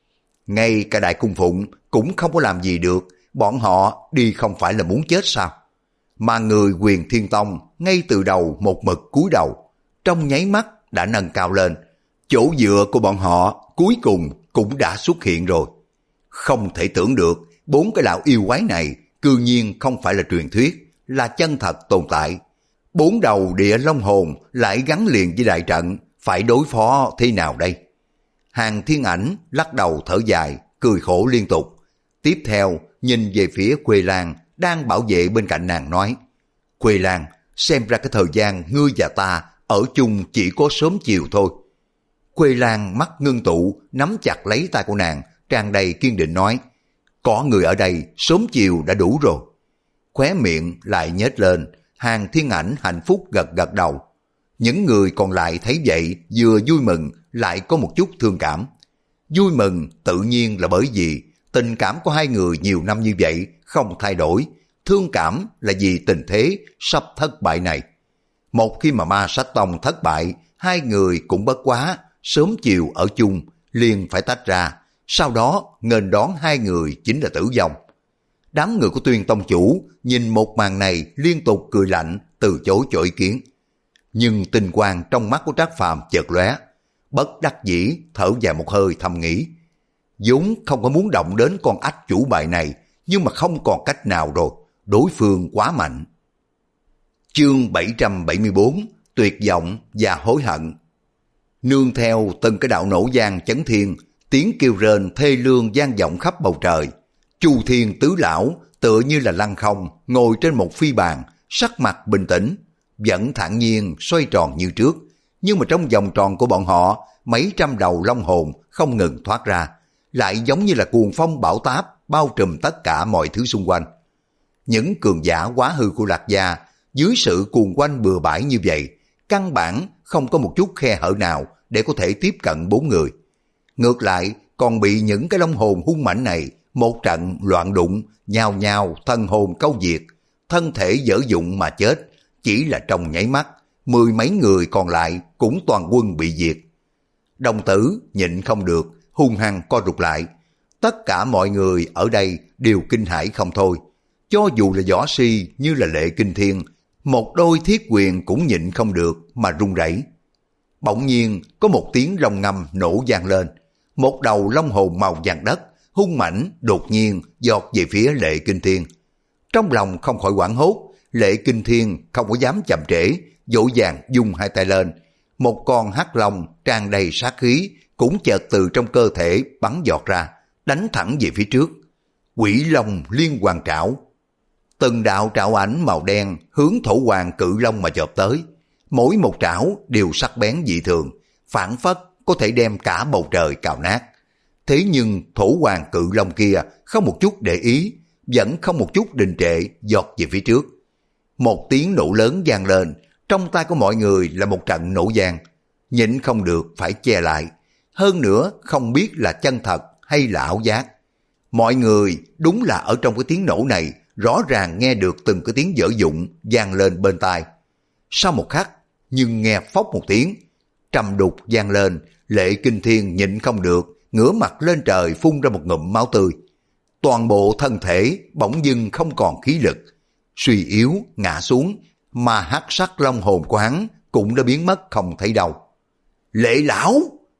Ngay cả đại cung phụng cũng không có làm gì được, bọn họ đi không phải là muốn chết sao? Mà người Huyền Thiên Tông ngay từ đầu một mực cúi đầu, trong nháy mắt đã nâng cao lên. Chỗ dựa của bọn họ cuối cùng cũng đã xuất hiện rồi. Không thể tưởng được, bốn cái lão yêu quái này cư nhiên không phải là truyền thuyết, là chân thật tồn tại. Bốn đầu địa long hồn lại gắn liền với đại trận, phải đối phó thế nào đây? Hàng Thiên Ảnh lắc đầu thở dài, cười khổ liên tục. Tiếp theo nhìn về phía Quê Lan, đang bảo vệ bên cạnh nàng nói: Quê Lan, xem ra cái thời gian ngươi và ta ở chung chỉ có sớm chiều thôi. Quê Lan mắt ngưng tụ, nắm chặt lấy tay của nàng, tràn đầy kiên định nói: Có người ở đây, sớm chiều đã đủ rồi. Khóe miệng lại nhếch lên, Hàng Thiên Ảnh hạnh phúc gật gật đầu. Những người còn lại thấy vậy vừa vui mừng lại có một chút thương cảm. Vui mừng tự nhiên là bởi vì tình cảm của hai người nhiều năm như vậy không thay đổi. Thương cảm là vì tình thế sắp thất bại này. Một khi mà Ma Sách Tông thất bại, hai người cũng bất quá sớm chiều ở chung, liền phải tách ra. Sau đó nghênh đón hai người chính là tử vong. Đám người của Tuyên Tông chủ nhìn một màn này liên tục cười lạnh, từ chối cho ý kiến. Nhưng tinh quang trong mắt của Trác Phàm chợt lóe, bất đắc dĩ thở dài một hơi thầm nghĩ. vốn không có muốn động đến con ách chủ bài này, nhưng mà không còn cách nào rồi, đối phương quá mạnh. Chương bảy trăm bảy mươi bốn, tuyệt vọng và hối hận. Nương theo từng cái đạo nổ vang chấn thiên, tiếng kêu rên thê lương vang vọng khắp bầu trời. Chu Thiên tứ lão tựa như là lăng không ngồi trên một phi bàn, sắc mặt bình tĩnh, vẫn thản nhiên xoay tròn như trước, nhưng mà trong vòng tròn của bọn họ, mấy trăm đầu long hồn không ngừng thoát ra, lại giống như là cuồng phong bão táp bao trùm tất cả mọi thứ xung quanh. Những cường giả quá hư của Lạc Gia dưới sự cuồng quanh bừa bãi như vậy, căn bản không có một chút khe hở nào để có thể tiếp cận bốn người. Ngược lại còn bị những cái long hồn hung mãnh này một trận loạn đụng, nhào nhào thân hồn câu diệt, thân thể dở dụng mà chết. Chỉ là trong nháy mắt, mười mấy người còn lại cũng toàn quân bị diệt. Đồng Tử nhịn không được, hung hăng co rụt lại. Tất cả mọi người ở đây đều kinh hãi không thôi. Cho dù là võ si như là Lệ Kinh Thiên, một đôi thiết quyền cũng nhịn không được mà run rẩy. Bỗng nhiên có một tiếng long ngâm nổ vang lên, một đầu long hồn màu vàng đất hung mãnh đột nhiên giọt về phía Lệ Kinh Thiên. Trong lòng không khỏi hoảng hốt, Lệ Kinh Thiên không có dám chậm trễ, vội vàng dung hai tay lên. Một con hắc long tràn đầy sát khí cũng chợt từ trong cơ thể bắn giọt ra, đánh thẳng về phía trước. Quỷ Long Liên Hoàn Trảo. Từng đạo trảo ảnh màu đen hướng Thổ Hoàng Cự Long mà chộp tới. Mỗi một trảo đều sắc bén dị thường, phản phất có thể đem cả bầu trời cào nát. Thế nhưng Thổ Hoàng Cự Long kia không một chút để ý, vẫn không một chút đình trệ giọt về phía trước. Một tiếng nổ lớn vang lên, trong tay của mọi người là một trận nổ vang, nhịn không được phải che lại. Hơn nữa không biết là chân thật hay là ảo giác. Mọi người đúng là ở trong cái tiếng nổ này rõ ràng nghe được từng cái tiếng dở dụng vang lên bên tai. Sau một khắc, nhưng nghe phốc một tiếng, trầm đục vang lên, Lệ Kinh Thiên nhịn không được, ngửa mặt lên trời phun ra một ngụm máu tươi. Toàn bộ thân thể bỗng dưng không còn khí lực, suy yếu ngã xuống, mà hắc sắc long hồn của hắn cũng đã biến mất không thấy đâu. Lệ lão!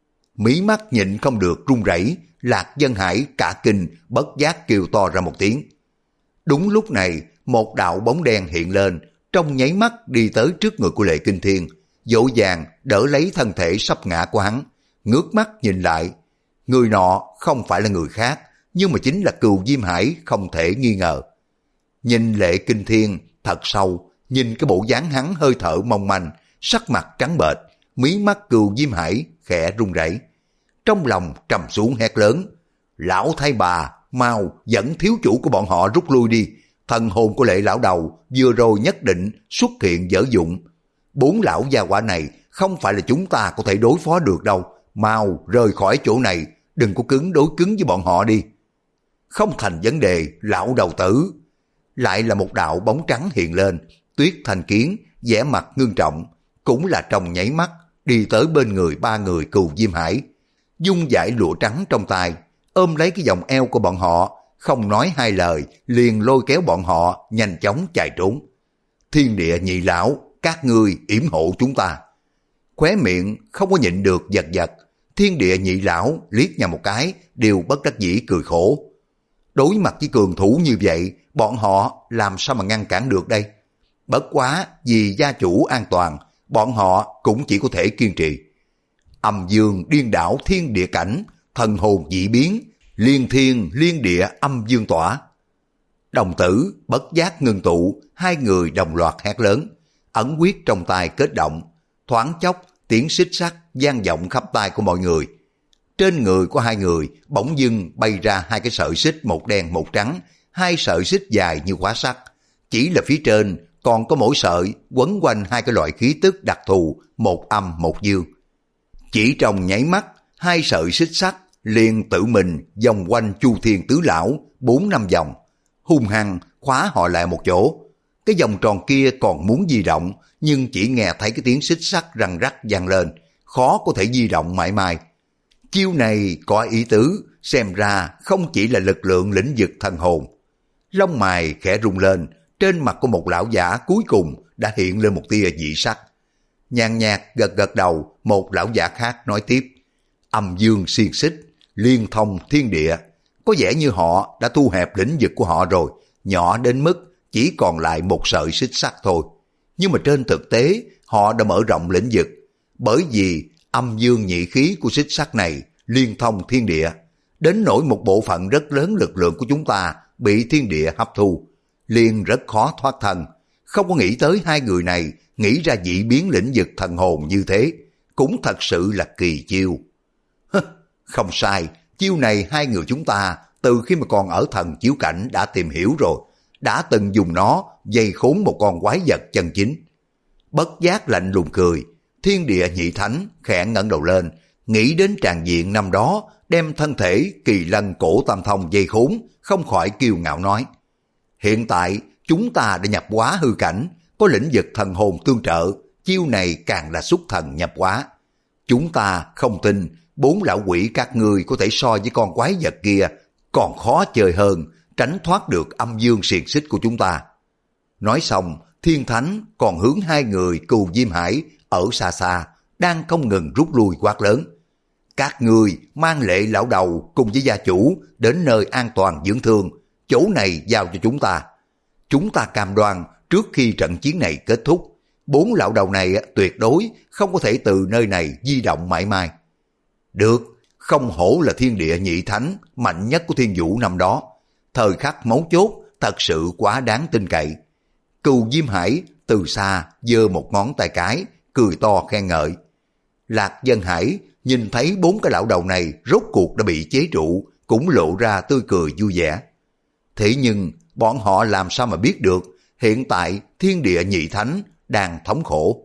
Mí mắt nhịn không được run rẩy, Lạc Dân Hải cả kinh bất giác kêu to ra một tiếng. Đúng lúc này, một đạo bóng đen hiện lên, trong nháy mắt đi tới trước người của Lệ Kinh Thiên, dỗ dàng đỡ lấy thân thể sắp ngã của hắn, ngước mắt nhìn lại. Người nọ không phải là người khác, nhưng mà chính là Cừu Diêm Hải không thể nghi ngờ. Nhìn Lệ Kinh Thiên thật sâu, nhìn cái bộ dáng hắn hơi thở mong manh, sắc mặt trắng bệch, mí mắt Cừu Diêm Hải khẽ run rẩy. Trong lòng trầm xuống hét lớn: Lão thay bà, mau dẫn thiếu chủ của bọn họ rút lui đi. Thần hồn của Lệ lão đầu vừa rồi nhất định xuất hiện dở dụng. Bốn lão gia hỏa này không phải là chúng ta có thể đối phó được đâu. Mau rời khỏi chỗ này, đừng có cứng đối cứng với bọn họ đi. Không thành vấn đề, lão đầu tử. Lại là một đạo bóng trắng hiện lên, Tuyết Thanh Kiến vẻ mặt ngưng trọng, cũng là trong nháy mắt đi tới bên người ba người Cừu Diêm Hải, dung dải lụa trắng trong tay, ôm lấy cái vòng eo của bọn họ, không nói hai lời liền lôi kéo bọn họ nhanh chóng chạy trốn. Thiên Địa nhị lão, các ngươi yểm hộ chúng ta. Khóe miệng không có nhịn được giật giật, Thiên Địa nhị lão liếc nhau một cái đều bất đắc dĩ cười khổ. Đối mặt với cường thủ như vậy, bọn họ làm sao mà ngăn cản được đây? Bất quá vì gia chủ an toàn, bọn họ cũng chỉ có thể kiên trì. Âm dương điên đảo thiên địa cảnh, thần hồn dị biến, liên thiên liên địa âm dương tỏa. Đồng tử bất giác ngưng tụ, hai người đồng loạt hét lớn, ẩn quyết trong tay kết động, thoáng chốc tiếng xích sắt vang vọng khắp tai của mọi người. Trên người của hai người bỗng dưng bay ra hai cái sợi xích, một đen một trắng, hai sợi xích dài như khóa sắt. Chỉ là phía trên còn có mỗi sợi quấn quanh hai cái loại khí tức đặc thù, một âm một dương. Chỉ trong nháy mắt, hai sợi xích sắt liền tự mình vòng quanh Chu Thiên Tứ Lão bốn năm vòng, hung hăng khóa họ lại một chỗ. Cái vòng tròn kia còn muốn di động, nhưng chỉ nghe thấy cái tiếng xích sắt răng rắc vang lên, khó có thể di động mãi mãi. Chiêu này có ý tứ, xem ra không chỉ là lực lượng lĩnh vực thần hồn. Lông mày khẽ rung lên, trên mặt của một lão giả cuối cùng đã hiện lên một tia dị sắc. Nhàn nhạt gật gật đầu, một lão giả khác nói tiếp, âm dương xiên xích, liên thông thiên địa. Có vẻ như họ đã thu hẹp lĩnh vực của họ rồi, nhỏ đến mức chỉ còn lại một sợi xích sắt thôi. Nhưng mà trên thực tế, họ đã mở rộng lĩnh vực, bởi vì âm dương nhị khí của xích sắt này liên thông thiên địa, đến nỗi một bộ phận rất lớn lực lượng của chúng ta bị thiên địa hấp thu, liền rất khó thoát thân. Không có nghĩ tới hai người này nghĩ ra dị biến lĩnh vực thần hồn như thế, cũng thật sự là kỳ chiêu. Không sai, chiêu này hai người chúng ta từ khi mà còn ở thần chiếu cảnh đã tìm hiểu rồi, đã từng dùng nó dây khốn một con quái vật chân chính. Bất giác lạnh lùng cười, thiên địa nhị thánh khẽ ngẩng đầu lên, nghĩ đến tràng diện năm đó đem thân thể kỳ lân cổ tam thông dây khốn, không khỏi kiêu ngạo nói, hiện tại chúng ta đã nhập hóa hư cảnh, có lĩnh vực thần hồn tương trợ, chiêu này càng là xuất thần nhập hóa. Chúng ta không tin bốn lão quỷ các ngươi có thể so với con quái vật kia, còn khó chơi hơn, tránh thoát được âm dương xiềng xích của chúng ta. Nói xong, thiên thánh còn hướng hai người Cừu Diêm Hải ở xa xa, đang không ngừng rút lui quát lớn. Các ngươi mang Lệ lão đầu cùng với gia chủ đến nơi an toàn dưỡng thương, chỗ này giao cho chúng ta. Chúng ta cam đoan trước khi trận chiến này kết thúc, bốn lão đầu này tuyệt đối không có thể từ nơi này di động mãi mãi. Được, không hổ là thiên địa nhị thánh mạnh nhất của thiên vũ năm đó. Thời khắc mấu chốt thật sự quá đáng tin cậy. Cừu Diêm Hải từ xa giơ một ngón tay cái, cười to khen ngợi. Lạc Dân Hải nhìn thấy bốn cái lão đầu này rốt cuộc đã bị chế trụ, cũng lộ ra tươi cười vui vẻ. Thế nhưng bọn họ làm sao mà biết được hiện tại thiên địa nhị thánh đang thống khổ.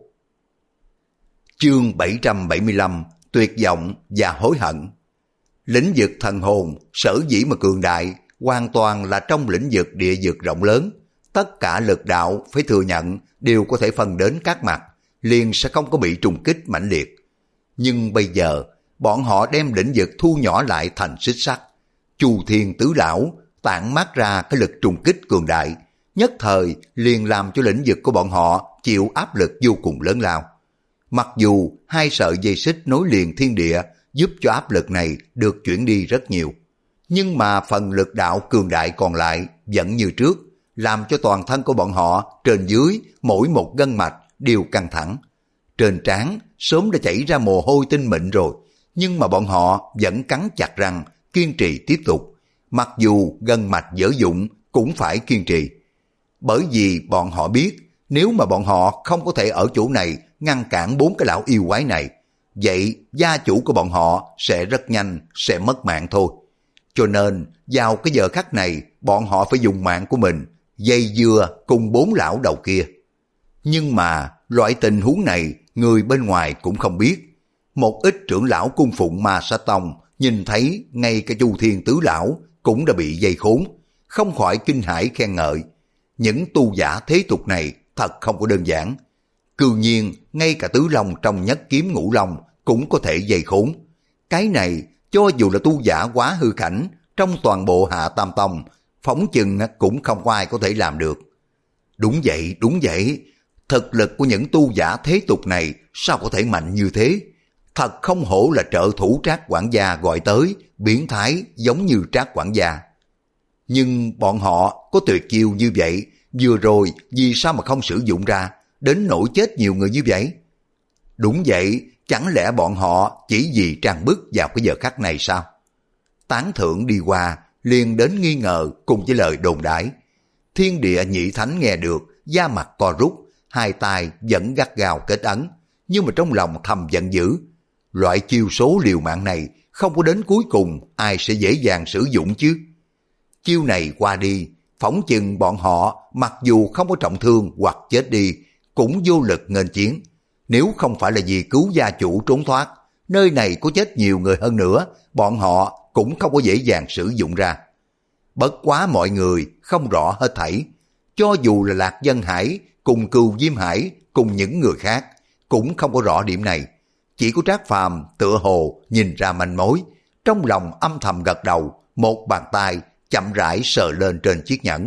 Chương bảy trăm bảy mươi lăm, tuyệt vọng và hối hận. Lĩnh vực thần hồn sở dĩ mà cường đại hoàn toàn là trong lĩnh vực địa vực rộng lớn. Tất cả lực đạo phải thừa nhận đều có thể phân đến các mặt, liền sẽ không có bị trùng kích mãnh liệt. Nhưng bây giờ bọn họ đem lĩnh vực thu nhỏ lại thành xích sắt. Chu Thiên Tứ Lão tản mát ra cái lực trùng kích cường đại, nhất thời liền làm cho lĩnh vực của bọn họ chịu áp lực vô cùng lớn lao. Mặc dù hai sợi dây xích nối liền thiên địa giúp cho áp lực này được chuyển đi rất nhiều, nhưng mà phần lực đạo cường đại còn lại vẫn như trước, làm cho toàn thân của bọn họ trên dưới mỗi một gân mạch đều căng thẳng. Trên trán sớm đã chảy ra mồ hôi tinh mịn rồi, nhưng mà bọn họ vẫn cắn chặt răng, kiên trì tiếp tục. Mặc dù gân mạch dở dụng cũng phải kiên trì. Bởi vì bọn họ biết, nếu mà bọn họ không có thể ở chỗ này ngăn cản bốn cái lão yêu quái này, vậy gia chủ của bọn họ sẽ rất nhanh sẽ mất mạng thôi. Cho nên vào cái giờ khắc này, bọn họ phải dùng mạng của mình dây dưa cùng bốn lão đầu kia. Nhưng mà loại tình huống này người bên ngoài cũng không biết. Một ít trưởng lão cung phụng Ma Sa Tông nhìn thấy ngay cả Chu Thiên Tứ Lão cũng đã bị dây khốn, không khỏi kinh hãi khen ngợi. Những tu giả thế tục này thật không có đơn giản. Cư nhiên ngay cả Tứ Long trong Nhất Kiếm Ngũ Long cũng có thể dây khốn. Cái này cho dù là tu giả quá hư cảnh trong toàn bộ Hạ Tam Tông, phóng chừng cũng không có ai có thể làm được. Đúng vậy, đúng vậy. Thực lực của những tu giả thế tục này sao có thể mạnh như thế? Thật không hổ là trợ thủ Trác quản gia gọi tới, biến thái giống như Trác quản gia. Nhưng bọn họ có tuyệt chiêu như vậy, vừa rồi vì sao mà không sử dụng ra, đến nỗi chết nhiều người như vậy? Đúng vậy, chẳng lẽ bọn họ chỉ vì trang bức vào cái giờ khắc này sao? Tán thưởng đi qua, liền đến nghi ngờ cùng với lời đồn đãi. Thiên địa nhị thánh nghe được, da mặt co rút, hai tay vẫn gắt gao kết ấn, nhưng mà trong lòng thầm giận dữ. Loại chiêu số liều mạng này không có đến cuối cùng ai sẽ dễ dàng sử dụng chứ. Chiêu này qua đi, phỏng chừng bọn họ mặc dù không có trọng thương hoặc chết đi, cũng vô lực nghênh chiến. Nếu không phải là vì cứu gia chủ trốn thoát, nơi này có chết nhiều người hơn nữa, bọn họ cũng không có dễ dàng sử dụng ra. Bất quá mọi người không rõ hết thảy, cho dù là Lạc Dân Hải cùng Cừu Diêm Hải cùng những người khác cũng không có rõ điểm này. Chỉ có Trác Phàm tựa hồ nhìn ra manh mối, trong lòng âm thầm gật đầu, một bàn tay chậm rãi sờ lên trên chiếc nhẫn.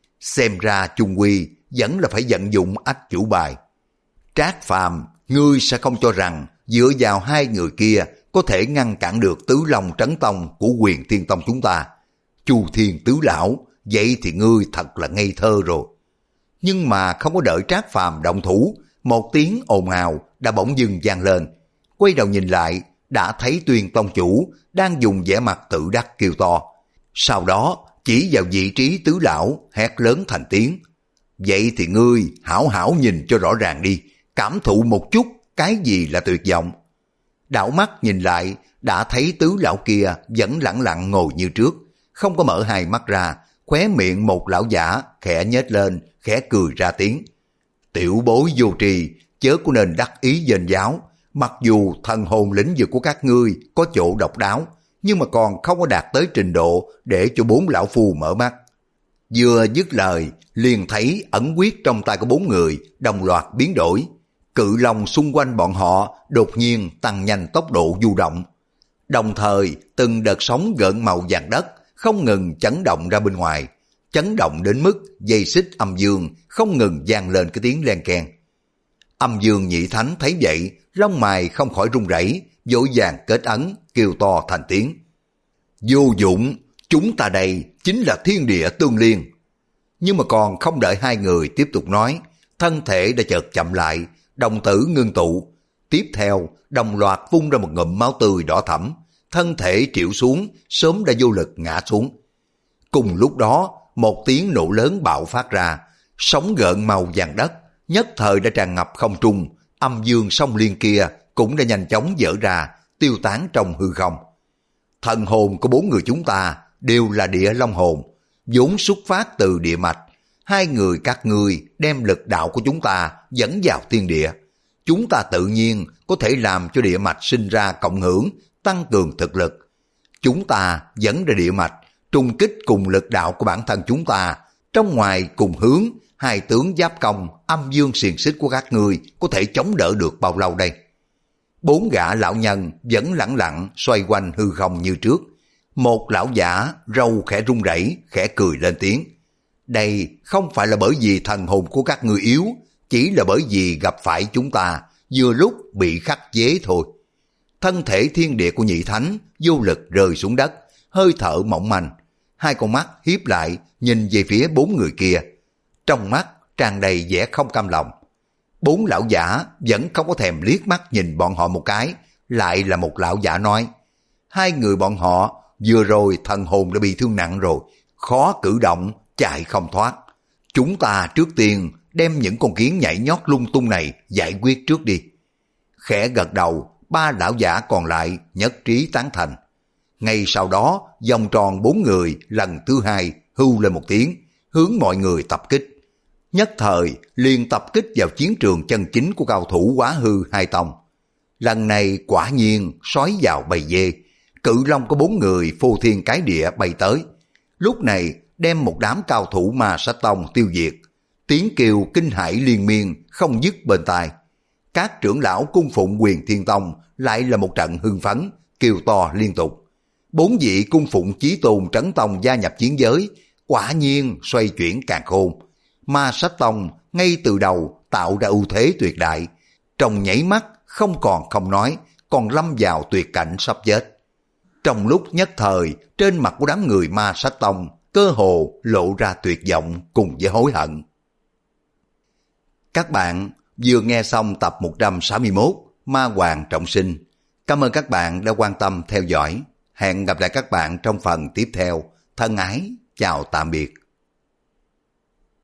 Xem ra chung quy vẫn là phải vận dụng ách chủ bài. Trác Phàm, ngươi sẽ không cho rằng dựa vào hai người kia có thể ngăn cản được Tứ Long Trấn Tông của Huyền Thiên Tông chúng ta. Chu Thiên Tứ Lão, vậy thì ngươi thật là ngây thơ rồi. Nhưng mà không có đợi Trác Phàm động thủ, một tiếng ồn ào đã bỗng dưng vang lên. Quay đầu nhìn lại, đã thấy Tuyên Tông chủ đang dùng vẻ mặt tự đắc kêu to. Sau đó chỉ vào vị trí Tứ Lão hét lớn thành tiếng. Vậy thì ngươi hảo hảo nhìn cho rõ ràng đi, cảm thụ một chút cái gì là tuyệt vọng. Đảo mắt nhìn lại, đã thấy Tứ Lão kia vẫn lẳng lặng ngồi như trước, không có mở hai mắt ra, khóe miệng một lão giả khẽ nhếch lên, khẽ cười ra tiếng. Tiểu bối vô trì, chớ có nên đắc ý dền giáo, mặc dù thần hồn lĩnh vực của các ngươi có chỗ độc đáo, nhưng mà còn không có đạt tới trình độ để cho bốn lão phu mở mắt. Vừa dứt lời, liền thấy ẩn quyết trong tay của bốn người đồng loạt biến đổi. Cự long xung quanh bọn họ đột nhiên tăng nhanh tốc độ du động. Đồng thời, từng đợt sóng gợn màu vàng đất không ngừng chấn động ra bên ngoài, chấn động đến mức dây xích âm dương không ngừng vang lên cái tiếng len keng. Âm dương nhị thánh thấy vậy, lông mày không khỏi run rẩy, vội vàng kết ấn, kêu to thành tiếng. Vô dụng, chúng ta đây chính là thiên địa tương liên. Nhưng mà còn không đợi hai người tiếp tục nói, thân thể đã chợt chậm lại, đồng tử ngưng tụ. Tiếp theo, đồng loạt vung ra một ngụm máu tươi đỏ thẫm, thân thể triệu xuống, sớm đã vô lực ngã xuống. Cùng lúc đó, một tiếng nổ lớn bạo phát ra, sóng gợn màu vàng đất, nhất thời đã tràn ngập không trung, âm dương song liên kia cũng đã nhanh chóng vỡ ra, tiêu tán trong hư không. Thần hồn của bốn người chúng ta đều là địa long hồn, vốn xuất phát từ địa mạch. Hai người các ngươi đem lực đạo của chúng ta dẫn vào thiên địa. Chúng ta tự nhiên có thể làm cho địa mạch sinh ra cộng hưởng, tăng cường thực lực. Chúng ta dẫn ra địa mạch, trùng kích cùng lực đạo của bản thân chúng ta. Trong ngoài cùng hướng, hai tướng giáp công, âm dương xiềng xích của các ngươi có thể chống đỡ được bao lâu đây? Bốn gã lão nhân vẫn lẳng lặng xoay quanh hư không như trước. Một lão giả râu khẽ run rẩy, khẽ cười lên tiếng. Đây không phải là bởi vì thần hồn của các ngươi yếu, chỉ là bởi vì gặp phải chúng ta vừa lúc bị khắc chế thôi. Thân thể thiên địa của nhị thánh vô lực rơi xuống đất, hơi thở mỏng manh. Hai con mắt hiếp lại nhìn về phía bốn người kia, trong mắt tràn đầy vẻ không cam lòng. Bốn lão giả vẫn không có thèm liếc mắt nhìn bọn họ một cái, lại là một lão giả nói. Hai người bọn họ vừa rồi thần hồn đã bị thương nặng rồi, khó cử động, chạy không thoát. Chúng ta trước tiên đem những con kiến nhảy nhót lung tung này giải quyết trước đi. Khẽ gật đầu, ba lão giả còn lại nhất trí tán thành. Ngay sau đó, vòng tròn bốn người lần thứ hai hưu lên một tiếng, hướng mọi người tập kích. Nhất thời liền tập kích vào chiến trường chân chính của cao thủ Quá Hư hai tông. Lần này quả nhiên sói vào bầy dê, cự long có bốn người phô thiên cái địa bay tới. Lúc này đem một đám cao thủ Ma Sát Tông tiêu diệt, tiếng kêu kinh hãi liên miên không dứt bên tai. Các trưởng lão cung phụng Huyền Thiên Tông lại là một trận hưng phấn, kêu to liên tục. Bốn vị cung phụng Chí Tôn Trấn Tông gia nhập chiến giới, quả nhiên xoay chuyển càn khôn. Ma Sát Tông ngay từ đầu tạo ra ưu thế tuyệt đại, trong nhảy mắt không còn không nói, còn lâm vào tuyệt cảnh sắp chết. Trong lúc nhất thời, trên mặt của đám người Ma Sát Tông cơ hồ lộ ra tuyệt vọng cùng với hối hận. Các bạn vừa nghe xong tập một trăm sáu mươi mốt Ma Hoàng Trọng Sinh. Cảm ơn các bạn đã quan tâm theo dõi. Hẹn gặp lại các bạn trong phần tiếp theo. Thân ái, chào tạm biệt.